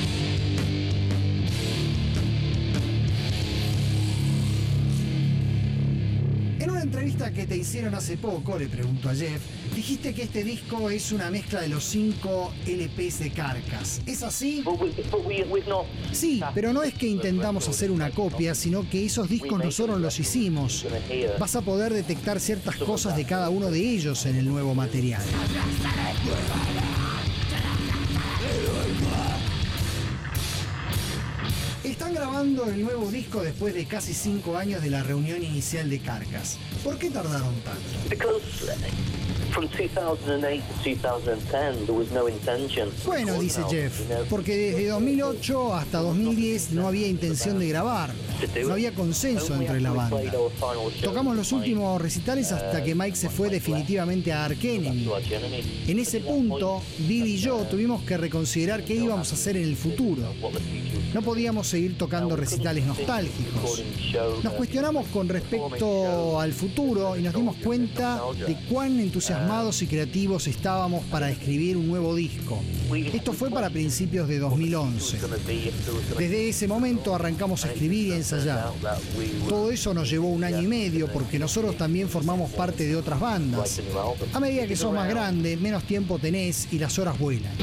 En una entrevista que te hicieron hace poco, le pregunto a Jeff, dijiste que este disco es una mezcla de los cinco L Pes de Carcass. ¿Es así? Sí, pero no es que intentamos hacer una copia, sino que esos discos nosotros los hicimos. Vas a poder detectar ciertas cosas de cada uno de ellos en el nuevo material. Están grabando el nuevo disco después de casi cinco años de la reunión inicial de Carcass. ¿Por qué tardaron tanto? From two thousand eight to two thousand ten, there was no intention. Bueno, dice Jeff, porque desde dos mil ocho hasta dos mil diez no había intención de grabar. No había consenso entre la banda. Tocamos los últimos recitales hasta que Mike se fue definitivamente a Arch Enemy. En ese punto, Bill y yo tuvimos que reconsiderar qué íbamos a hacer en el futuro. No podíamos seguir tocando recitales nostálgicos. Nos cuestionamos con respecto al futuro y nos dimos cuenta de cuán entusiasmados y creativos estábamos para escribir un nuevo disco. Esto fue para principios de dos mil once. Desde ese momento arrancamos a escribir y a ensayar. Todo eso nos llevó un año y medio porque nosotros también formamos parte de otras bandas. A medida que sos más grande, menos tiempo tenés y las horas vuelan.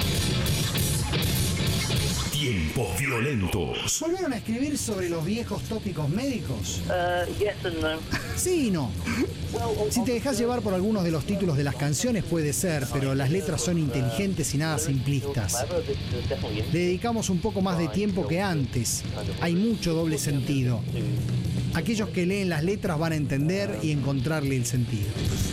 Tiempos violentos. ¿Volvieron a escribir sobre los viejos tópicos médicos? Uh, yes and no. Sí y no. Si te dejas llevar por algunos de los títulos de las canciones puede ser, pero las letras son inteligentes y nada simplistas. Le dedicamos un poco más de tiempo que antes. Hay mucho doble sentido. Aquellos que leen las letras van a entender y encontrarle el sentido.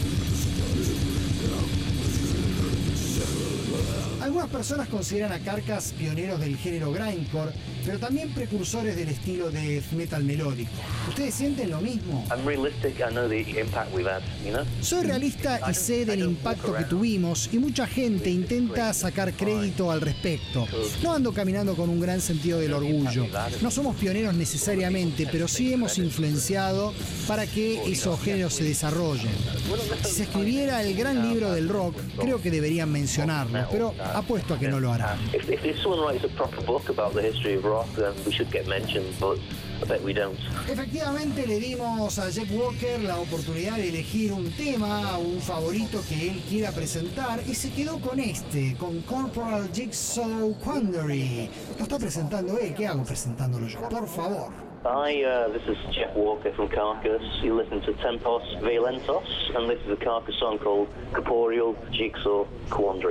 Algunas personas consideran a Carcass pioneros del género grindcore, pero también precursores del estilo de death metal melódico. ¿Ustedes sienten lo mismo? Soy realista y sé del impacto que tuvimos y mucha gente intenta sacar crédito al respecto. No ando caminando con un gran sentido del orgullo. No somos pioneros necesariamente, pero sí hemos influenciado para que esos géneros se desarrollen. Si se escribiera el gran libro del rock, creo que deberían mencionarlo, pero apuesto a que no lo harán. Efectivamente le dimos a Jeff Walker la oportunidad de elegir un tema, un favorito que él quiera presentar y se quedó con este, con Corporal Jigsaw Quandary. Lo está presentando él, ¿qué hago presentándolo yo? Por favor. Hi, uh, this is Jeff Walker from Carcass. You listen to Tempos Violentos, and this is a Carcass song called Corporeal Jigsaw Quandary.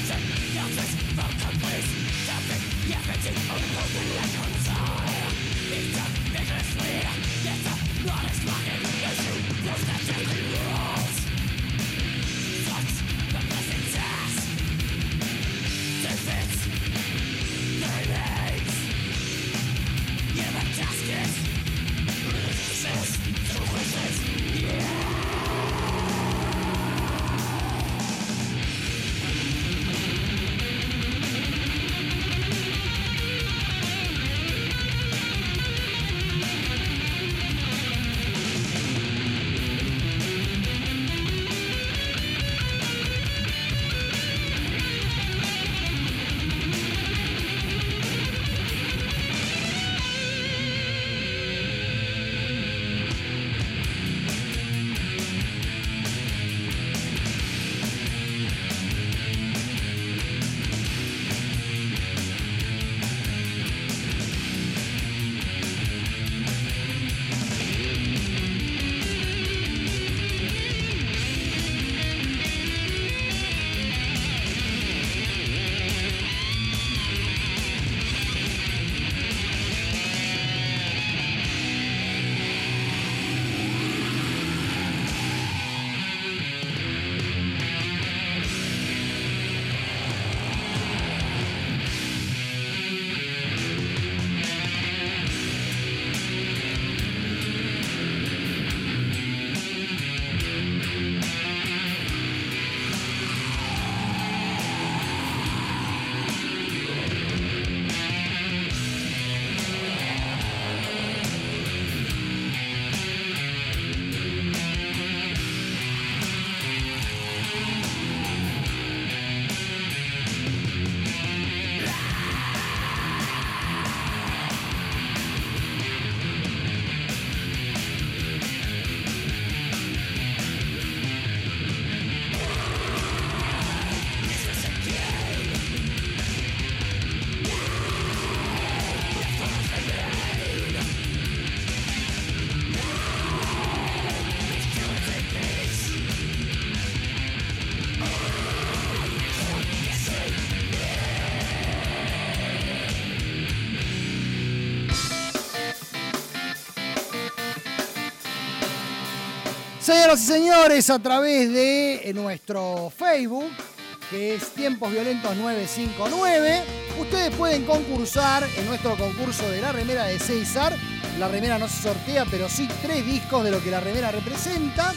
Señoras y señores, a través de nuestro Facebook, que es Tiempos Violentos nueve cinco nueve, ustedes pueden concursar en nuestro concurso de la remera de César. La remera no se sortea, pero sí tres discos de lo que la remera representa.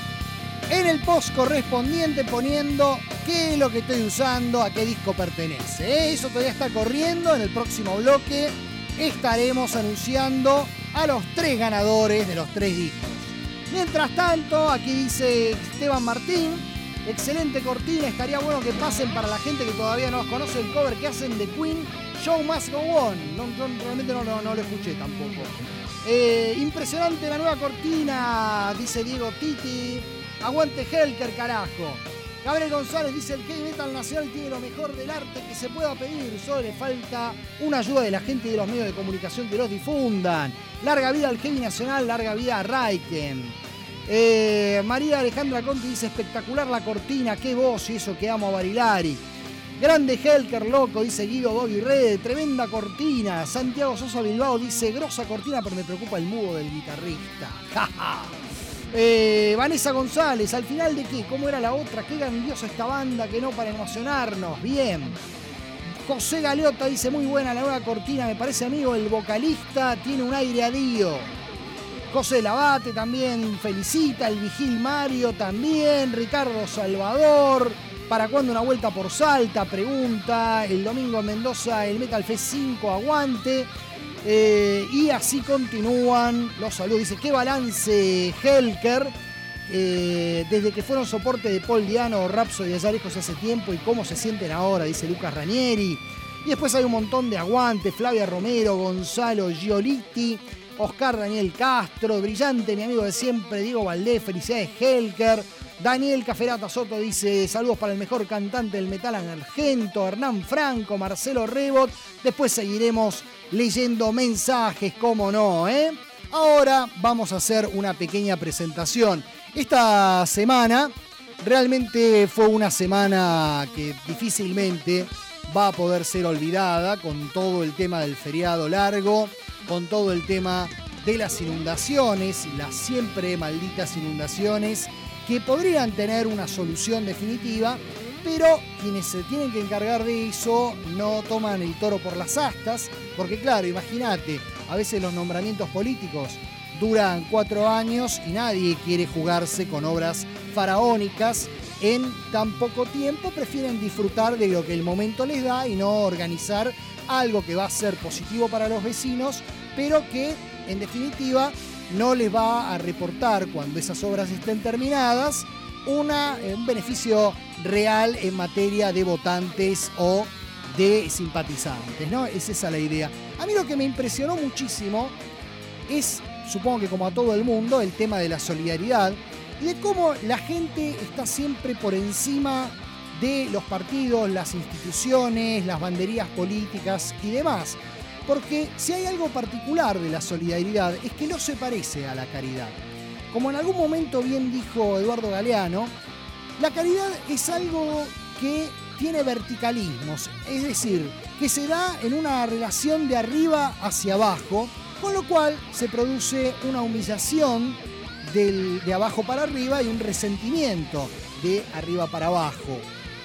En el post correspondiente poniendo qué es lo que estoy usando, a qué disco pertenece. ¿eh? Eso todavía está corriendo. En el próximo bloque estaremos anunciando a los tres ganadores de los tres discos. Mientras tanto, aquí dice Esteban Martín, excelente cortina, estaría bueno que pasen para la gente que todavía no conoce el cover que hacen de Queen, Show Must Go On. No, no, realmente no, no, no lo escuché tampoco. Eh, impresionante la nueva cortina, dice Diego Titi. Aguante Helker, carajo. Gabriel González dice: el heavy metal nacional tiene lo mejor del arte que se pueda pedir. Solo le falta una ayuda de la gente y de los medios de comunicación que los difundan. Larga vida al heavy nacional, larga vida a Raiken. Eh, María Alejandra Conti dice: espectacular la cortina, qué voz y eso que amo a Barilari. Grande Helker, loco, dice Guido Doggy Red. Tremenda cortina. Santiago Sosa Bilbao dice: grosa cortina, pero me preocupa el mudo del guitarrista. Jaja. Eh, Vanessa González, ¿al final de qué? ¿Cómo era la otra? Qué grandiosa esta banda, que no para emocionarnos. Bien. José Galeota dice: muy buena la nueva cortina, me parece, amigo, el vocalista tiene un aire a Dio. José Labate también felicita, el Vigil Mario también, Ricardo Salvador, ¿para cuándo una vuelta por Salta? Pregunta, el domingo en Mendoza el Metal Fest cinco, aguante. Eh, y así continúan los saludos. Dice: qué balance, Helker, eh, desde que fueron soporte de Paul Diano o Rhapsody de Yarejos hace tiempo, y cómo se sienten ahora, dice Lucas Ranieri. Y después hay un montón de aguante: Flavia Romero, Gonzalo Giolitti, Oscar Daniel Castro, brillante, mi amigo de siempre, Diego Valdés, felicidades Helker. Daniel Caferata Soto dice: saludos para el mejor cantante del metal argento, Hernán Franco, Marcelo Rebot. Después seguiremos leyendo mensajes, cómo no, ¿eh? Ahora vamos a hacer una pequeña presentación. Esta semana realmente fue una semana que difícilmente va a poder ser olvidada, con todo el tema del feriado largo, con todo el tema de las inundaciones, las siempre malditas inundaciones, que podrían tener una solución definitiva, pero quienes se tienen que encargar de eso no toman el toro por las astas, porque claro, imagínate, a veces los nombramientos políticos duran cuatro años y nadie quiere jugarse con obras faraónicas en tan poco tiempo, prefieren disfrutar de lo que el momento les da y no organizar algo que va a ser positivo para los vecinos, pero que en definitiva no les va a reportar cuando esas obras estén terminadas una, un beneficio real en materia de votantes o de simpatizantes, ¿no? Es esa la idea. A mí lo que me impresionó muchísimo es, supongo que como a todo el mundo, el tema de la solidaridad y de cómo la gente está siempre por encima de los partidos, las instituciones, las banderías políticas y demás. Porque si hay algo particular de la solidaridad es que no se parece a la caridad. Como en algún momento bien dijo Eduardo Galeano, la caridad es algo que tiene verticalismos, es decir, que se da en una relación de arriba hacia abajo, con lo cual se produce una humillación del, de abajo para arriba y un resentimiento de arriba para abajo.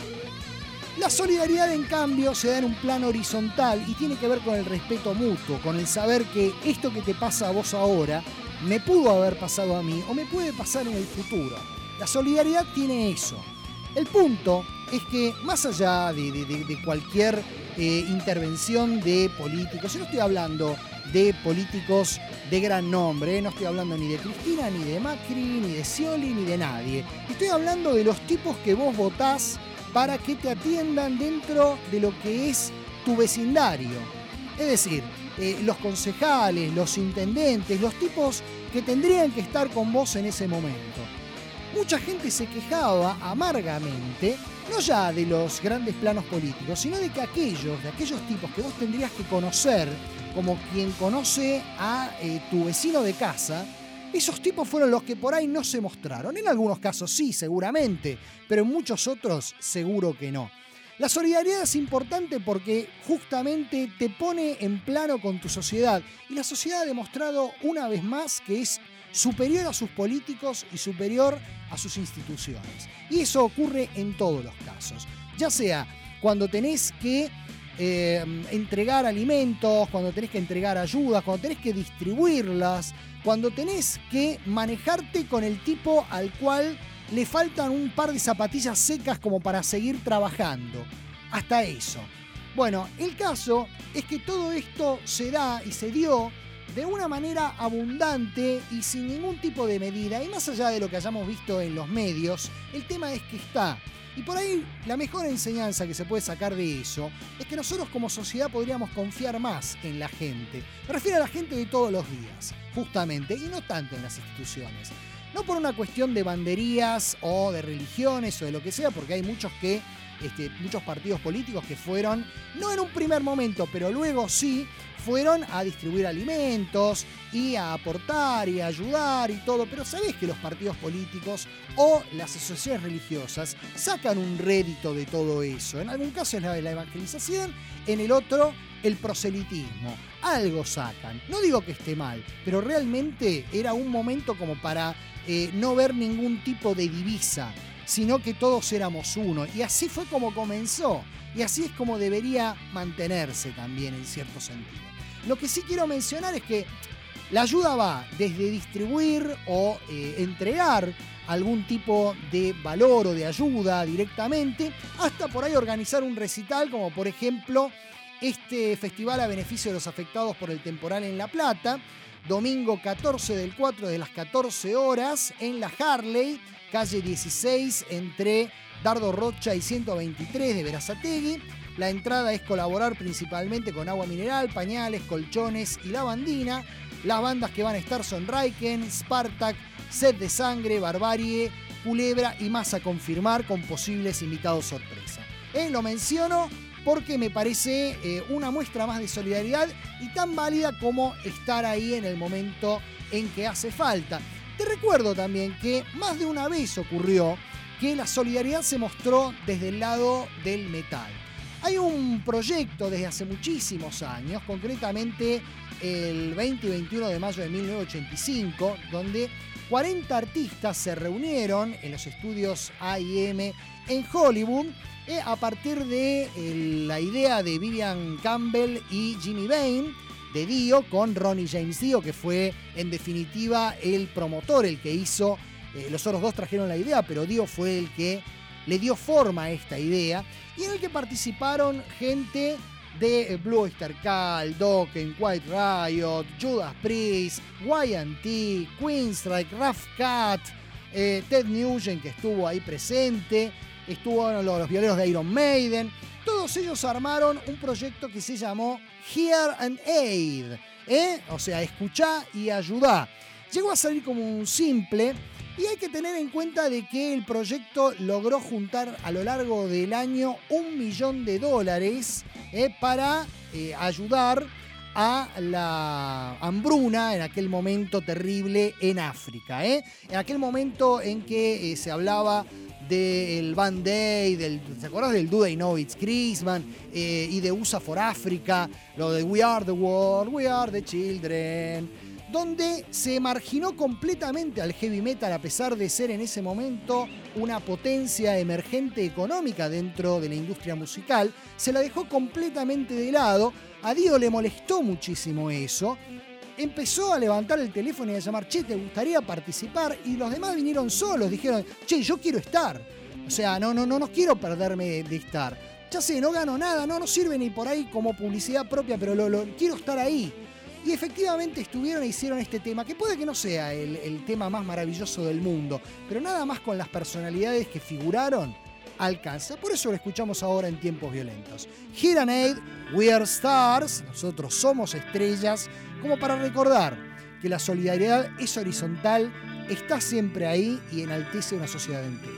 La solidaridad, en cambio, se da en un plano horizontal y tiene que ver con el respeto mutuo, con el saber que esto que te pasa a vos ahora me pudo haber pasado a mí o me puede pasar en el futuro. La solidaridad tiene eso. El punto es que, más allá de, de, de, de cualquier eh, intervención de políticos, yo no estoy hablando de políticos de gran nombre, no estoy hablando ni de Cristina, ni de Macri, ni de Scioli, ni de nadie. Estoy hablando de los tipos que vos votás para que te atiendan dentro de lo que es tu vecindario. Es decir, eh, los concejales, los intendentes, los tipos que tendrían que estar con vos en ese momento. Mucha gente se quejaba amargamente, no ya de los grandes planos políticos, sino de que aquellos, de aquellos tipos que vos tendrías que conocer como quien conoce a eh, tu vecino de casa, esos tipos fueron los que por ahí no se mostraron. En algunos casos sí, seguramente, pero en muchos otros seguro que no. La solidaridad es importante porque justamente te pone en plano con tu sociedad. Y la sociedad ha demostrado una vez más que es superior a sus políticos y superior a sus instituciones. Y eso ocurre en todos los casos. Ya sea cuando tenés que eh, entregar alimentos, cuando tenés que entregar ayudas, cuando tenés que distribuirlas, cuando tenés que manejarte con el tipo al cual le faltan un par de zapatillas secas como para seguir trabajando. Hasta eso. Bueno, el caso es que todo esto se da y se dio de una manera abundante y sin ningún tipo de medida. Y más allá de lo que hayamos visto en los medios, el tema es que está. Y por ahí la mejor enseñanza que se puede sacar de eso es que nosotros como sociedad podríamos confiar más en la gente. Me refiero a la gente de todos los días, justamente, y no tanto en las instituciones. No por una cuestión de banderías o de religiones o de lo que sea, porque hay muchos que, este, muchos partidos políticos que fueron, no en un primer momento, pero luego sí, fueron a distribuir alimentos y a aportar y a ayudar y todo. Pero sabés que los partidos políticos o las asociaciones religiosas sacan un rédito de todo eso. En algún caso es la de la evangelización, en el otro el proselitismo. Algo sacan. No digo que esté mal, pero realmente era un momento como para eh, no ver ningún tipo de divisa, sino que todos éramos uno. Y así fue como comenzó. Y así es como debería mantenerse también en cierto sentido. Lo que sí quiero mencionar es que la ayuda va desde distribuir o eh, entregar algún tipo de valor o de ayuda directamente, hasta por ahí organizar un recital, como por ejemplo este festival a beneficio de los afectados por el temporal en La Plata, domingo catorce del cuatro de las catorce horas en la Harley, calle dieciséis, entre Dardo Rocha y ciento veintitrés de Berazategui. La entrada es colaborar principalmente con agua mineral, pañales, colchones y lavandina. Las bandas que van a estar son Raiken, Spartak, Sed de Sangre, Barbarie, Culebra y más a confirmar con posibles invitados sorpresa. Eh, lo menciono porque me parece eh, una muestra más de solidaridad y tan válida como estar ahí en el momento en que hace falta. Te recuerdo también que más de una vez ocurrió que la solidaridad se mostró desde el lado del metal. Hay un proyecto desde hace muchísimos años, concretamente el veinte y veintiuno de mayo de mil novecientos ochenta y cinco, donde cuarenta artistas se reunieron en los estudios A y M en Hollywood eh, a partir de eh, la idea de Vivian Campbell y Jimmy Bain de Dio, con Ronnie James Dio, que fue en definitiva el promotor, el que hizo, eh, los otros dos trajeron la idea, pero Dio fue el que le dio forma a esta idea, y en el que participaron gente de Blue Oyster Cult, Dokken, White Riot, Judas Priest, Y and T, Queenstrike, Rough Cut, eh, Ted Nugent, que estuvo ahí presente, estuvo los, los violeros de Iron Maiden. Todos ellos armaron un proyecto que se llamó Hear and Aid, ¿eh? O sea, escuchá y ayudá. Llegó a salir como un simple, y hay que tener en cuenta de que el proyecto logró juntar a lo largo del año un millón de dólares eh, para eh, ayudar a la hambruna en aquel momento terrible en África. ¿eh? En aquel momento en que eh, se hablaba del Band Aid, del, ¿te acuerdas del Do They Know It's Christmas? Eh, y de U S A for Africa, lo de We Are the World, We Are the Children, donde se marginó completamente al heavy metal, a pesar de ser en ese momento una potencia emergente económica dentro de la industria musical. Se la dejó completamente de lado. A Dio le molestó muchísimo eso. Empezó a levantar el teléfono y a llamar, che, ¿te gustaría participar? Y los demás vinieron solos, dijeron, che, yo quiero estar. O sea, no, no, no, no quiero perderme de, de estar. Ya sé, no gano nada, no, no sirve ni por ahí como publicidad propia, pero lo, lo, quiero estar ahí. Y efectivamente estuvieron e hicieron este tema, que puede que no sea el, el tema más maravilloso del mundo, pero nada más con las personalidades que figuraron, alcanza. Por eso lo escuchamos ahora en Tiempos Violentos. Hear and Aid, We Are Stars, nosotros somos estrellas, como para recordar que la solidaridad es horizontal, está siempre ahí y enaltece una sociedad entera.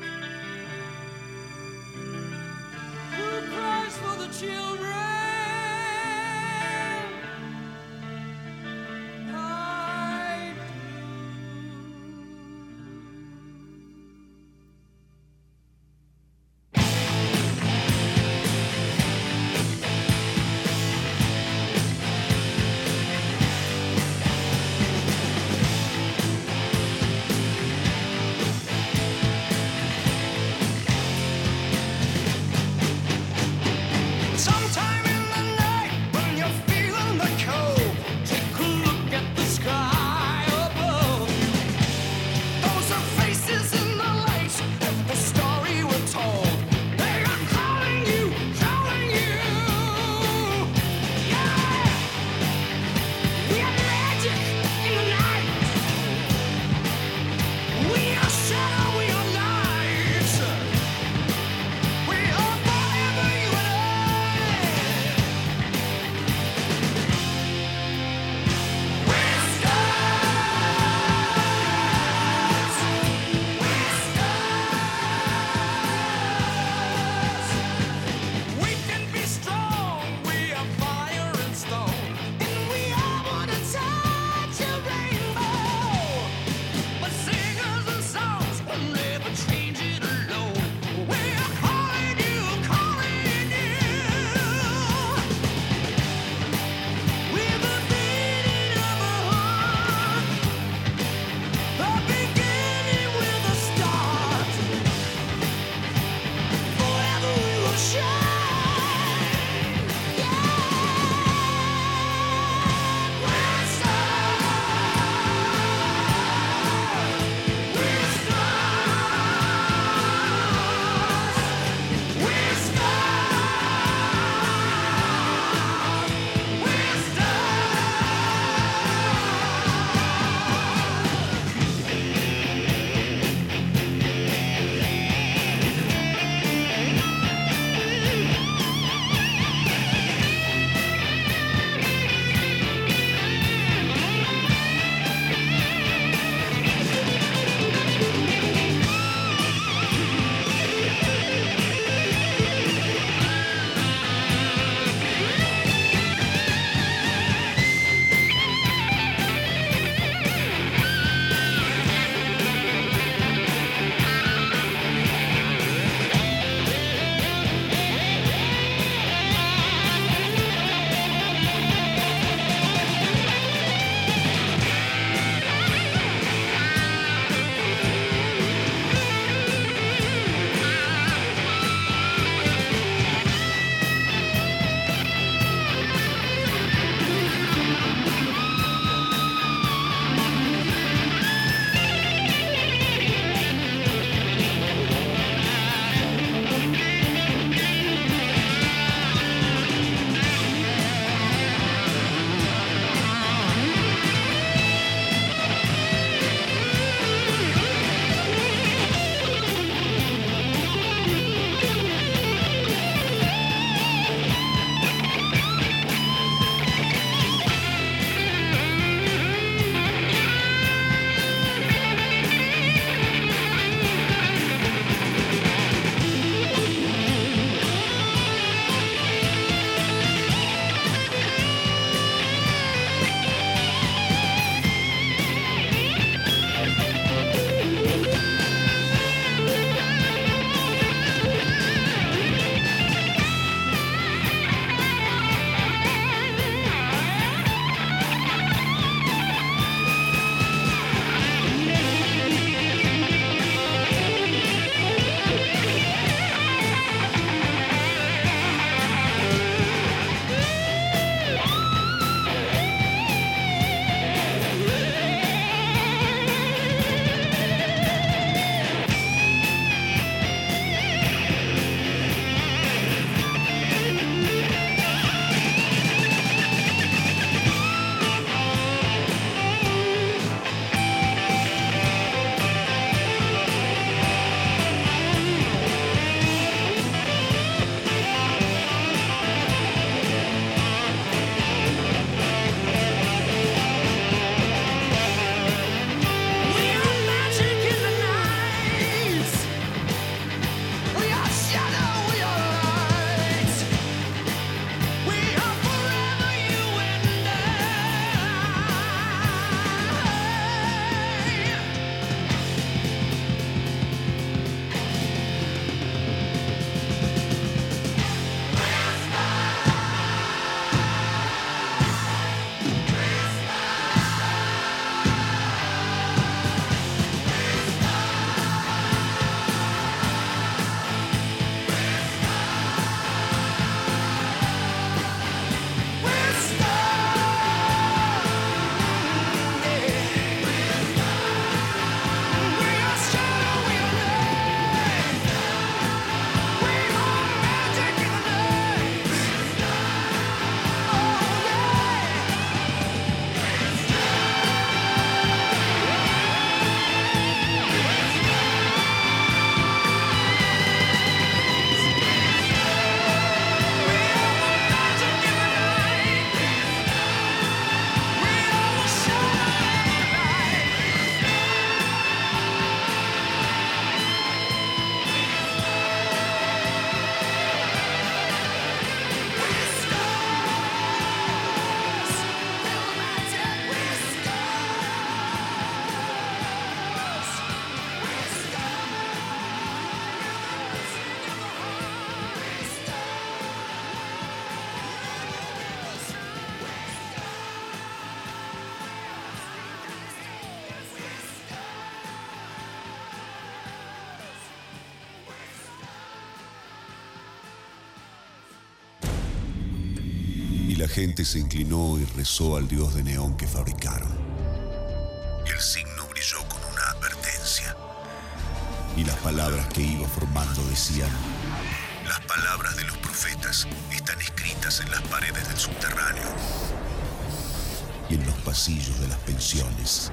la gente se inclinó y rezó al dios de neón que fabricaron. El signo brilló con una advertencia. Y las palabras que iba formando decían: las palabras de los profetas están escritas en las paredes del subterráneo y en los pasillos de las pensiones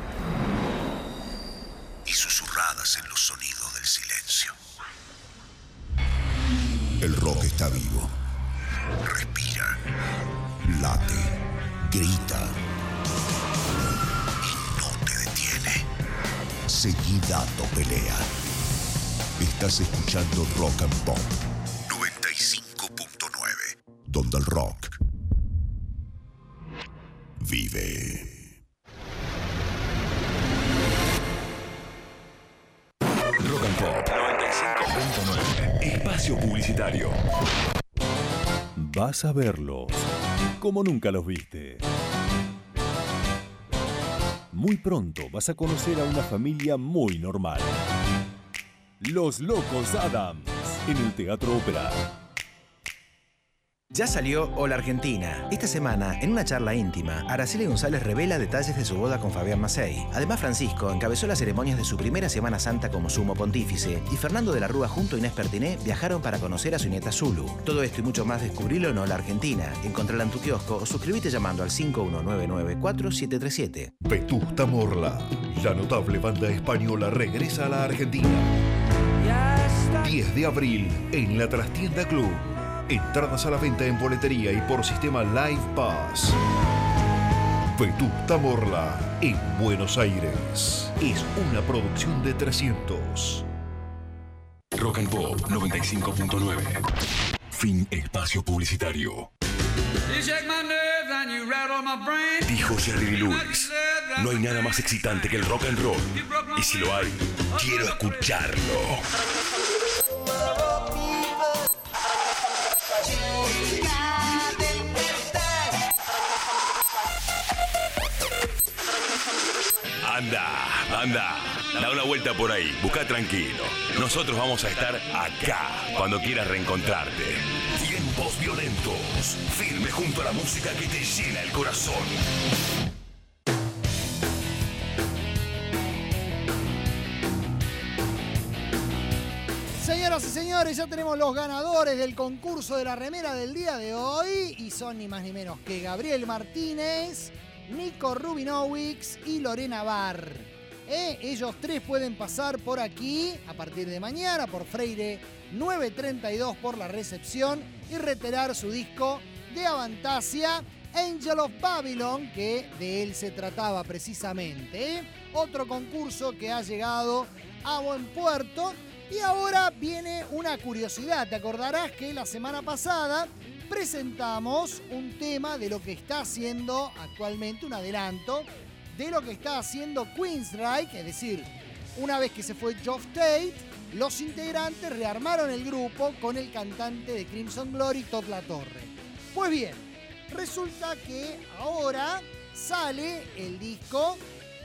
y susurradas en los sonidos del silencio. El rock está vivo. Respira, late, grita y no te detiene. Seguí dando pelea. Estás escuchando Rock and Pop noventa y cinco punto nueve, donde el rock vive. Rock and Pop noventa y cinco punto nueve. Espacio publicitario. Vas a verlos como nunca los viste. Muy pronto vas a conocer a una familia muy normal. Los Locos Adams, en el Teatro Ópera. Ya salió Hola Argentina. Esta semana, en una charla íntima, Araceli González revela detalles de su boda con Fabián Macei. Además, Francisco encabezó las ceremonias de su primera Semana Santa como sumo pontífice y Fernando de la Rúa junto a Inés Pertiné viajaron para conocer a su nieta Zulu. Todo esto y mucho más descubrilo en Hola Argentina. Encontrala en tu kiosco o suscríbete llamando al cinco uno nueve nueve cuatro siete tres siete. Vetusta Morla, la notable banda española, regresa a la Argentina. diez de abril en la Trastienda Club. Entradas a la venta en boletería y por sistema Live Pass. Vetusta Morla en Buenos Aires. Es una producción de trescientos. Rock and Pop noventa y cinco punto nueve. Fin espacio publicitario. Dijo Jerry Lee Lewis: no hay nada más excitante que el rock and roll. Y si lo hay, quiero escucharlo. Anda, anda, da una vuelta por ahí, busca tranquilo. Nosotros vamos a estar acá cuando quieras reencontrarte. Tiempos violentos, firme junto a la música que te llena el corazón. Señoras y señores, ya tenemos los ganadores del concurso de la remera del día de hoy y son ni más ni menos que Gabriel Martínez, Nico Rubinowicz y Lorena Barr. ¿Eh? Ellos tres pueden pasar por aquí a partir de mañana por Freire nueve treinta y dos por la recepción y reiterar su disco de Avantasia, Angel of Babylon, que de él se trataba precisamente. ¿Eh? Otro concurso que ha llegado a buen puerto. Y ahora viene una curiosidad. Te acordarás que la semana pasada presentamos un tema de lo que está haciendo actualmente, un adelanto de lo que está haciendo Queensryche, es decir, una vez que se fue Geoff Tate, los integrantes rearmaron el grupo con el cantante de Crimson Glory, Todd La Torre. Pues bien, resulta que ahora sale el disco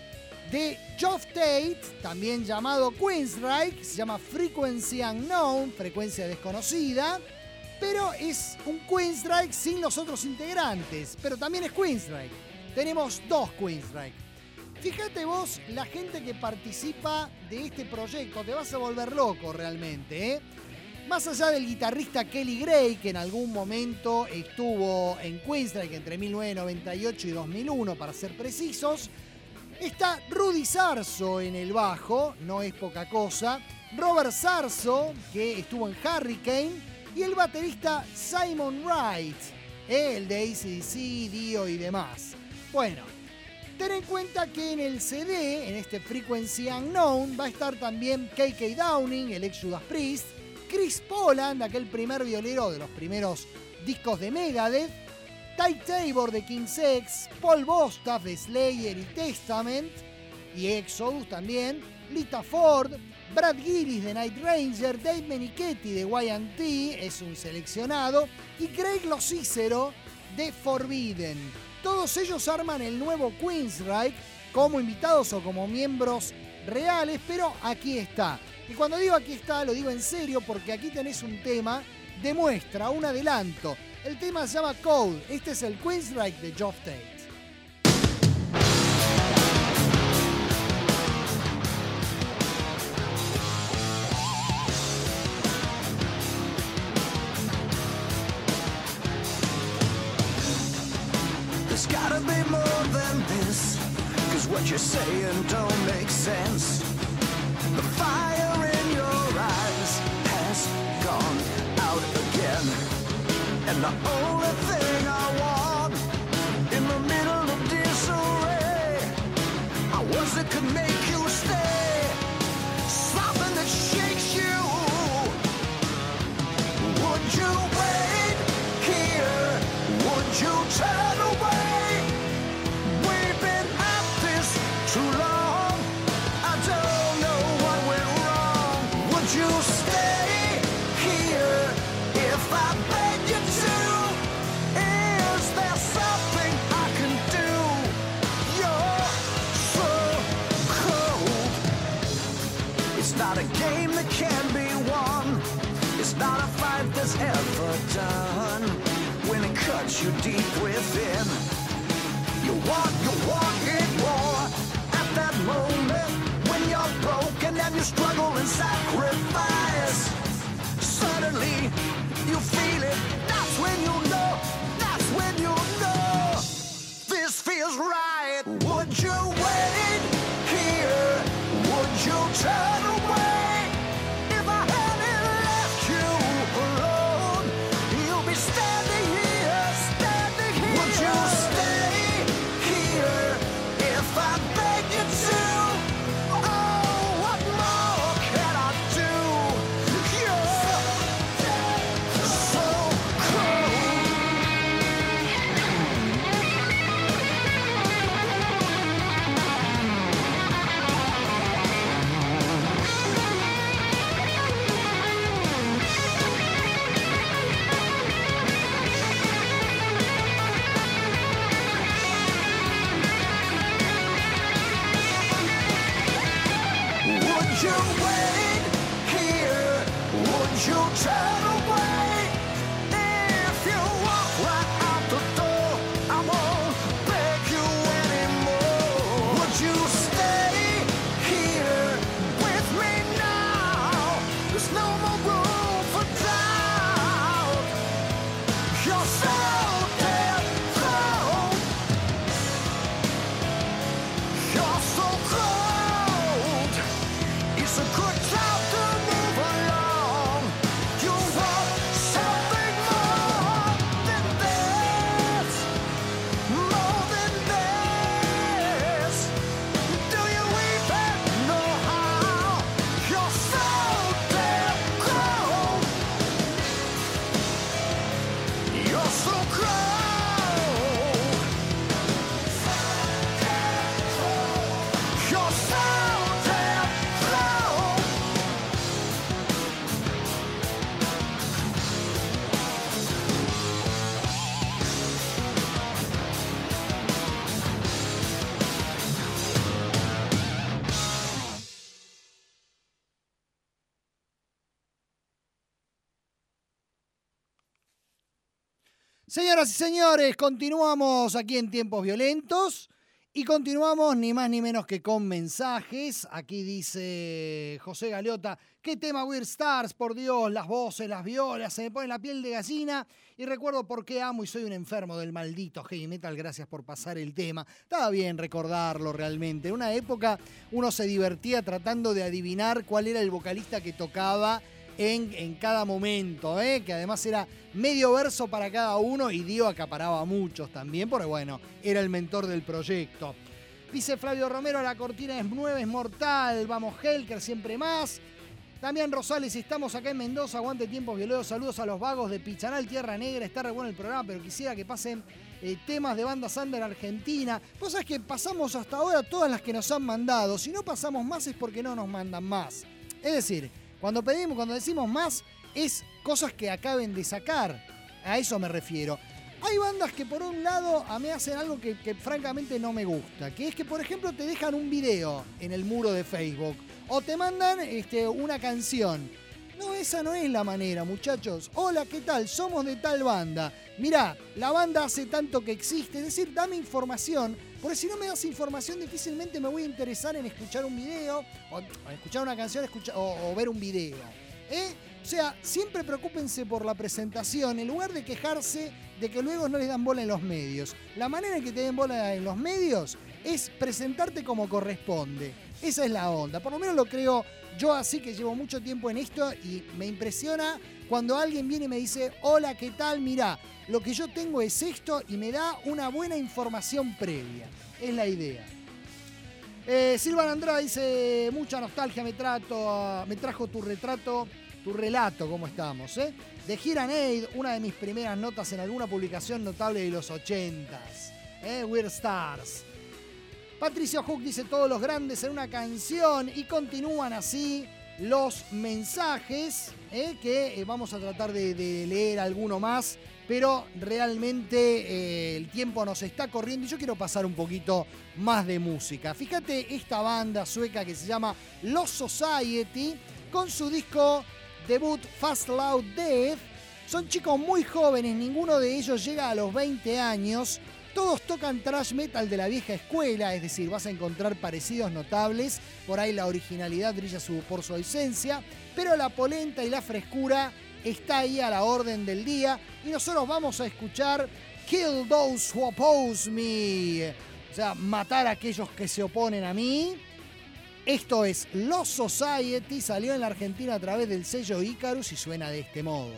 de Geoff Tate, también llamado Queensryche, se llama Frequency Unknown, frecuencia desconocida, pero es un Queensryche sin los otros integrantes, pero también es Queensryche. Tenemos dos Queensryche. Fíjate vos, la gente que participa de este proyecto, te vas a volver loco realmente, ¿eh? Más allá del guitarrista Kelly Gray, que en algún momento estuvo en Queensryche entre mil novecientos noventa y ocho y dos mil uno, para ser precisos, está Rudy Sarzo en el bajo, no es poca cosa, Robert Sarzo, que estuvo en Hurricane, y el baterista Simon Wright, ¿eh? El de A C D C, Dio y demás. Bueno, ten en cuenta que en el C D, en este Frequency Unknown, va a estar también K K Downing, el ex Judas Priest, Chris Poland, aquel primer violero de los primeros discos de Megadeth, Ty Tabor de King's X, Paul Bostaph de Slayer y Testament, y Exodus también, Lita Ford, Brad Gillis de Night Ranger, Dave Menichetti de Y and T, es un seleccionado, y Greg Lo Cicero de Forbidden. Todos ellos arman el nuevo Queensryche como invitados o como miembros reales, pero aquí está. Y cuando digo aquí está, lo digo en serio porque aquí tenés un tema de muestra, un adelanto El tema se llama Cold. Este es el Queensryche de Geoff Tate. There's gotta be more than this, 'cause what you're saying don't make sense. The fire in your eyes has gone out again, and the only thing I want in the middle of disarray, I was that could make you stay, something that shakes you. Would you wait here? Would you turn away? We've been at this too long, I don't know what went wrong. Would you stay here if I beg you to? Is there something I can do? You're so cold. It's not a game that can be won, it's not a fight that's ever done. When it cuts you deep within, you want, you want it more. At that moment when you're broken and you struggle and sacrifice, suddenly you feel it. That's when you know, that's when you know this feels right. Would you wait here? Would you turn away? If I hadn't left you alone, you'll be standing here, standing here. Would you stay here if I beg you to? Oh, what more can I do? You're so Would you wait here? Would you turn away? If you walk right out the door, I won't beg you anymore. Would you stay here with me now? There's no more room for doubt. You're so damn cold. You're so cold. It's a good time to move along. You want something more than this, more than this. Do you even know how? You're so damn cold. You're so cold. You're so damn cold. Señoras y señores, continuamos aquí en Tiempos Violentos y continuamos ni más ni menos que con mensajes. Aquí dice José Galeota, qué tema Weird Stars, por Dios, las voces, las violas, se me pone la piel de gallina y recuerdo por qué amo y soy un enfermo del maldito heavy metal. Gracias por pasar el tema. Estaba bien recordarlo realmente. En una época uno se divertía tratando de adivinar cuál era el vocalista que tocaba En, en cada momento, ¿eh? Que además era medio verso para cada uno y Dio acaparaba a muchos también, porque bueno, era el mentor del proyecto. Dice Flavio Romero, la cortina es nueve, es mortal, vamos Helker, siempre más. Damián Rosales, estamos acá en Mendoza, aguante Tiempos Violentos, saludos a los vagos de Pichanal, Tierra Negra, está re bueno el programa, pero quisiera que pasen eh, temas de bandas under argentina. Vos sabés que pasamos hasta ahora todas las que nos han mandado, si no pasamos más es porque no nos mandan más. Es decir, Cuando pedimos, cuando decimos más, es cosas que acaben de sacar. A eso me refiero. Hay bandas que por un lado a mí hacen algo que, que francamente no me gusta, que es que por ejemplo te dejan un video en el muro de Facebook o te mandan este, una canción No, esa no es la manera, muchachos. Hola, ¿qué tal? Somos de tal banda. Mirá, la banda hace tanto que existe. Es decir, dame información, porque si no me das información difícilmente me voy a interesar en escuchar un video, o, o escuchar una canción escuchar, o, o ver un video. ¿Eh? O sea, siempre preocúpense por la presentación en lugar de quejarse de que luego no les dan bola en los medios. La manera en que te den bola en los medios es presentarte como corresponde. Esa es la onda. Por lo menos lo creo yo, así que llevo mucho tiempo en esto y me impresiona cuando alguien viene y me dice: hola, ¿qué tal? Mirá, lo que yo tengo es esto, y me da una buena información previa. Es la idea. Eh, Silvana Andrade dice: mucha nostalgia me, trato, me trajo tu retrato, tu relato, ¿cómo estamos? Eh? De Hiram Aid, una de mis primeras notas en alguna publicación notable de los ochentas. Eh, We're Stars. Patricio Hook dice: todos los grandes en una canción, y continúan así los mensajes, eh, que eh, vamos a tratar de, de leer alguno más, pero realmente eh, el tiempo nos está corriendo y yo quiero pasar un poquito más de música. Fíjate esta banda sueca que se llama Lost Society, con su disco debut Fast Loud Death. Son chicos muy jóvenes, ninguno de ellos llega a los veinte años. Todos tocan thrash metal de la vieja escuela, es decir, vas a encontrar parecidos notables. Por ahí la originalidad brilla su, por su ausencia, pero la polenta y la frescura está ahí a la orden del día. Y nosotros vamos a escuchar Kill Those Who Oppose Me, o sea, matar a aquellos que se oponen a mí. Esto es Lost Society, salió en la Argentina a través del sello Icarus y suena de este modo.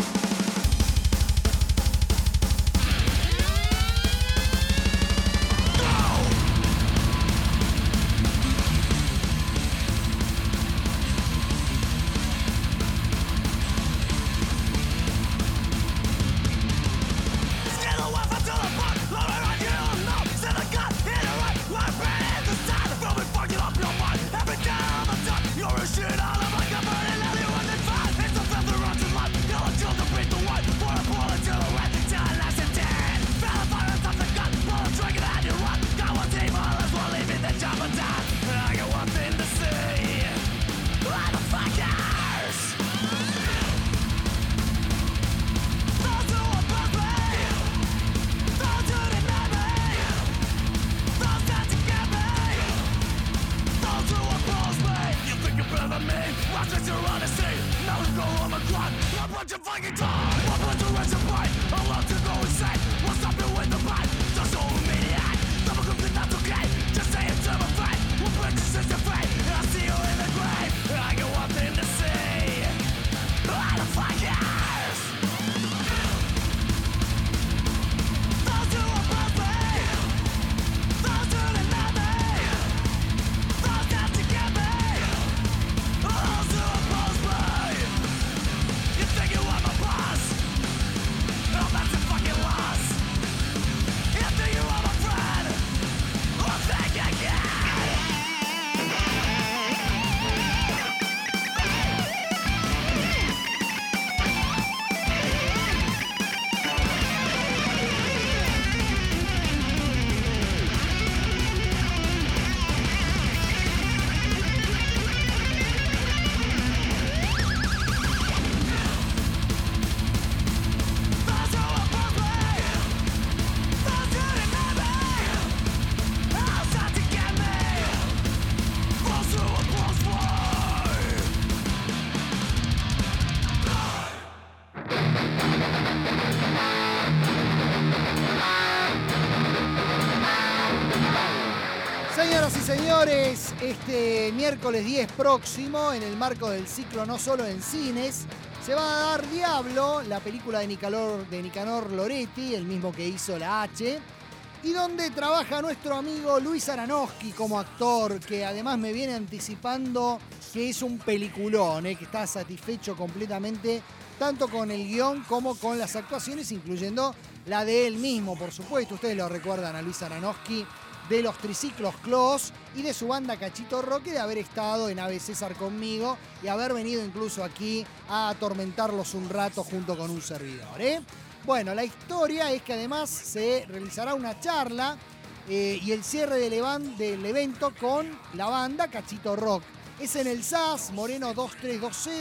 Señoras y señores, este miércoles diez próximo, en el marco del ciclo No Solo en Cines, se va a dar Diablo, la película de Nicanor, de Nicanor Loretti, el mismo que hizo La H, y donde trabaja nuestro amigo Luis Aranowski como actor, que además me viene anticipando que es un peliculón, eh, que está satisfecho completamente tanto con el guión como con las actuaciones, incluyendo la de él mismo, por supuesto. Ustedes lo recuerdan a Luis Aranowski de los Triciclos Claus y de su banda Cachito Rock, de haber estado en Ave César conmigo y haber venido incluso aquí a atormentarlos un rato junto con un servidor, ¿eh? Bueno, la historia es que además se realizará una charla eh, y el cierre del, evan, del evento con la banda Cachito Rock. Es en el S A S Moreno dos tres dos cero,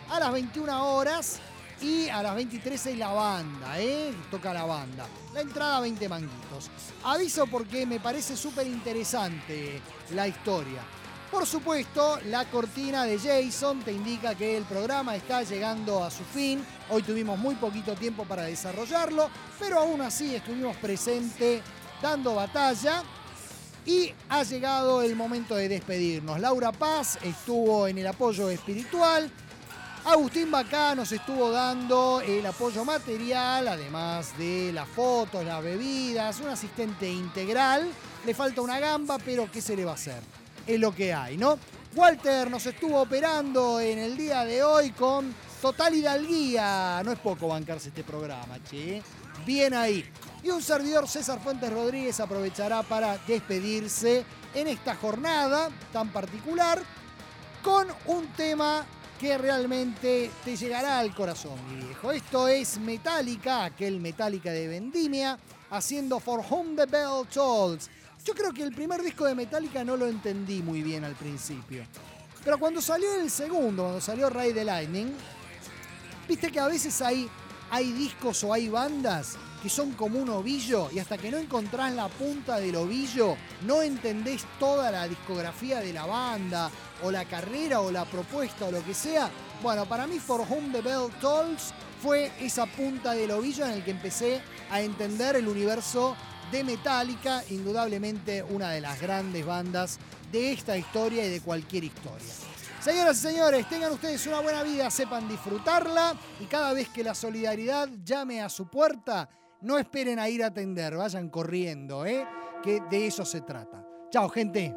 a las veintiuna horas y a las veintitrés hay la banda, ¿eh? Toca la banda. La entrada veinte manguitos. Aviso porque me parece súper interesante la historia. Por supuesto, la cortina de Jason te indica que el programa está llegando a su fin. Hoy tuvimos muy poquito tiempo para desarrollarlo, pero aún así estuvimos presentes dando batalla. Y ha llegado el momento de despedirnos. Laura Paz estuvo en el apoyo espiritual. Agustín Bacá nos estuvo dando el apoyo material, además de las fotos, las bebidas, un asistente integral. Le falta una gamba, pero ¿qué se le va a hacer? Es lo que hay, ¿no? Walter nos estuvo operando en el día de hoy con total hidalguía. No es poco bancarse este programa, che. Bien ahí. Y un servidor, César Fuentes Rodríguez, aprovechará para despedirse en esta jornada tan particular con un tema que realmente te llegará al corazón, mi viejo. Esto es Metallica, aquel Metallica de Vendimia, haciendo For Whom the Bell Tolls. Yo creo que el primer disco de Metallica no lo entendí muy bien al principio. Pero cuando salió el segundo, cuando salió Ride the Lightning, viste que a veces hay, hay discos o hay bandas que son como un ovillo y hasta que no encontrás la punta del ovillo no entendés toda la discografía de la banda o la carrera o la propuesta o lo que sea. Bueno, para mí For Whom the Bell Tolls fue esa punta del ovillo en el que empecé a entender el universo de Metallica, indudablemente una de las grandes bandas de esta historia y de cualquier historia. Señoras y señores, tengan ustedes una buena vida, sepan disfrutarla y cada vez que la solidaridad llame a su puerta, no esperen a ir a atender, vayan corriendo, ¿eh? Que de eso se trata. Chao, gente.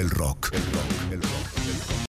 el rock. El rock, el rock.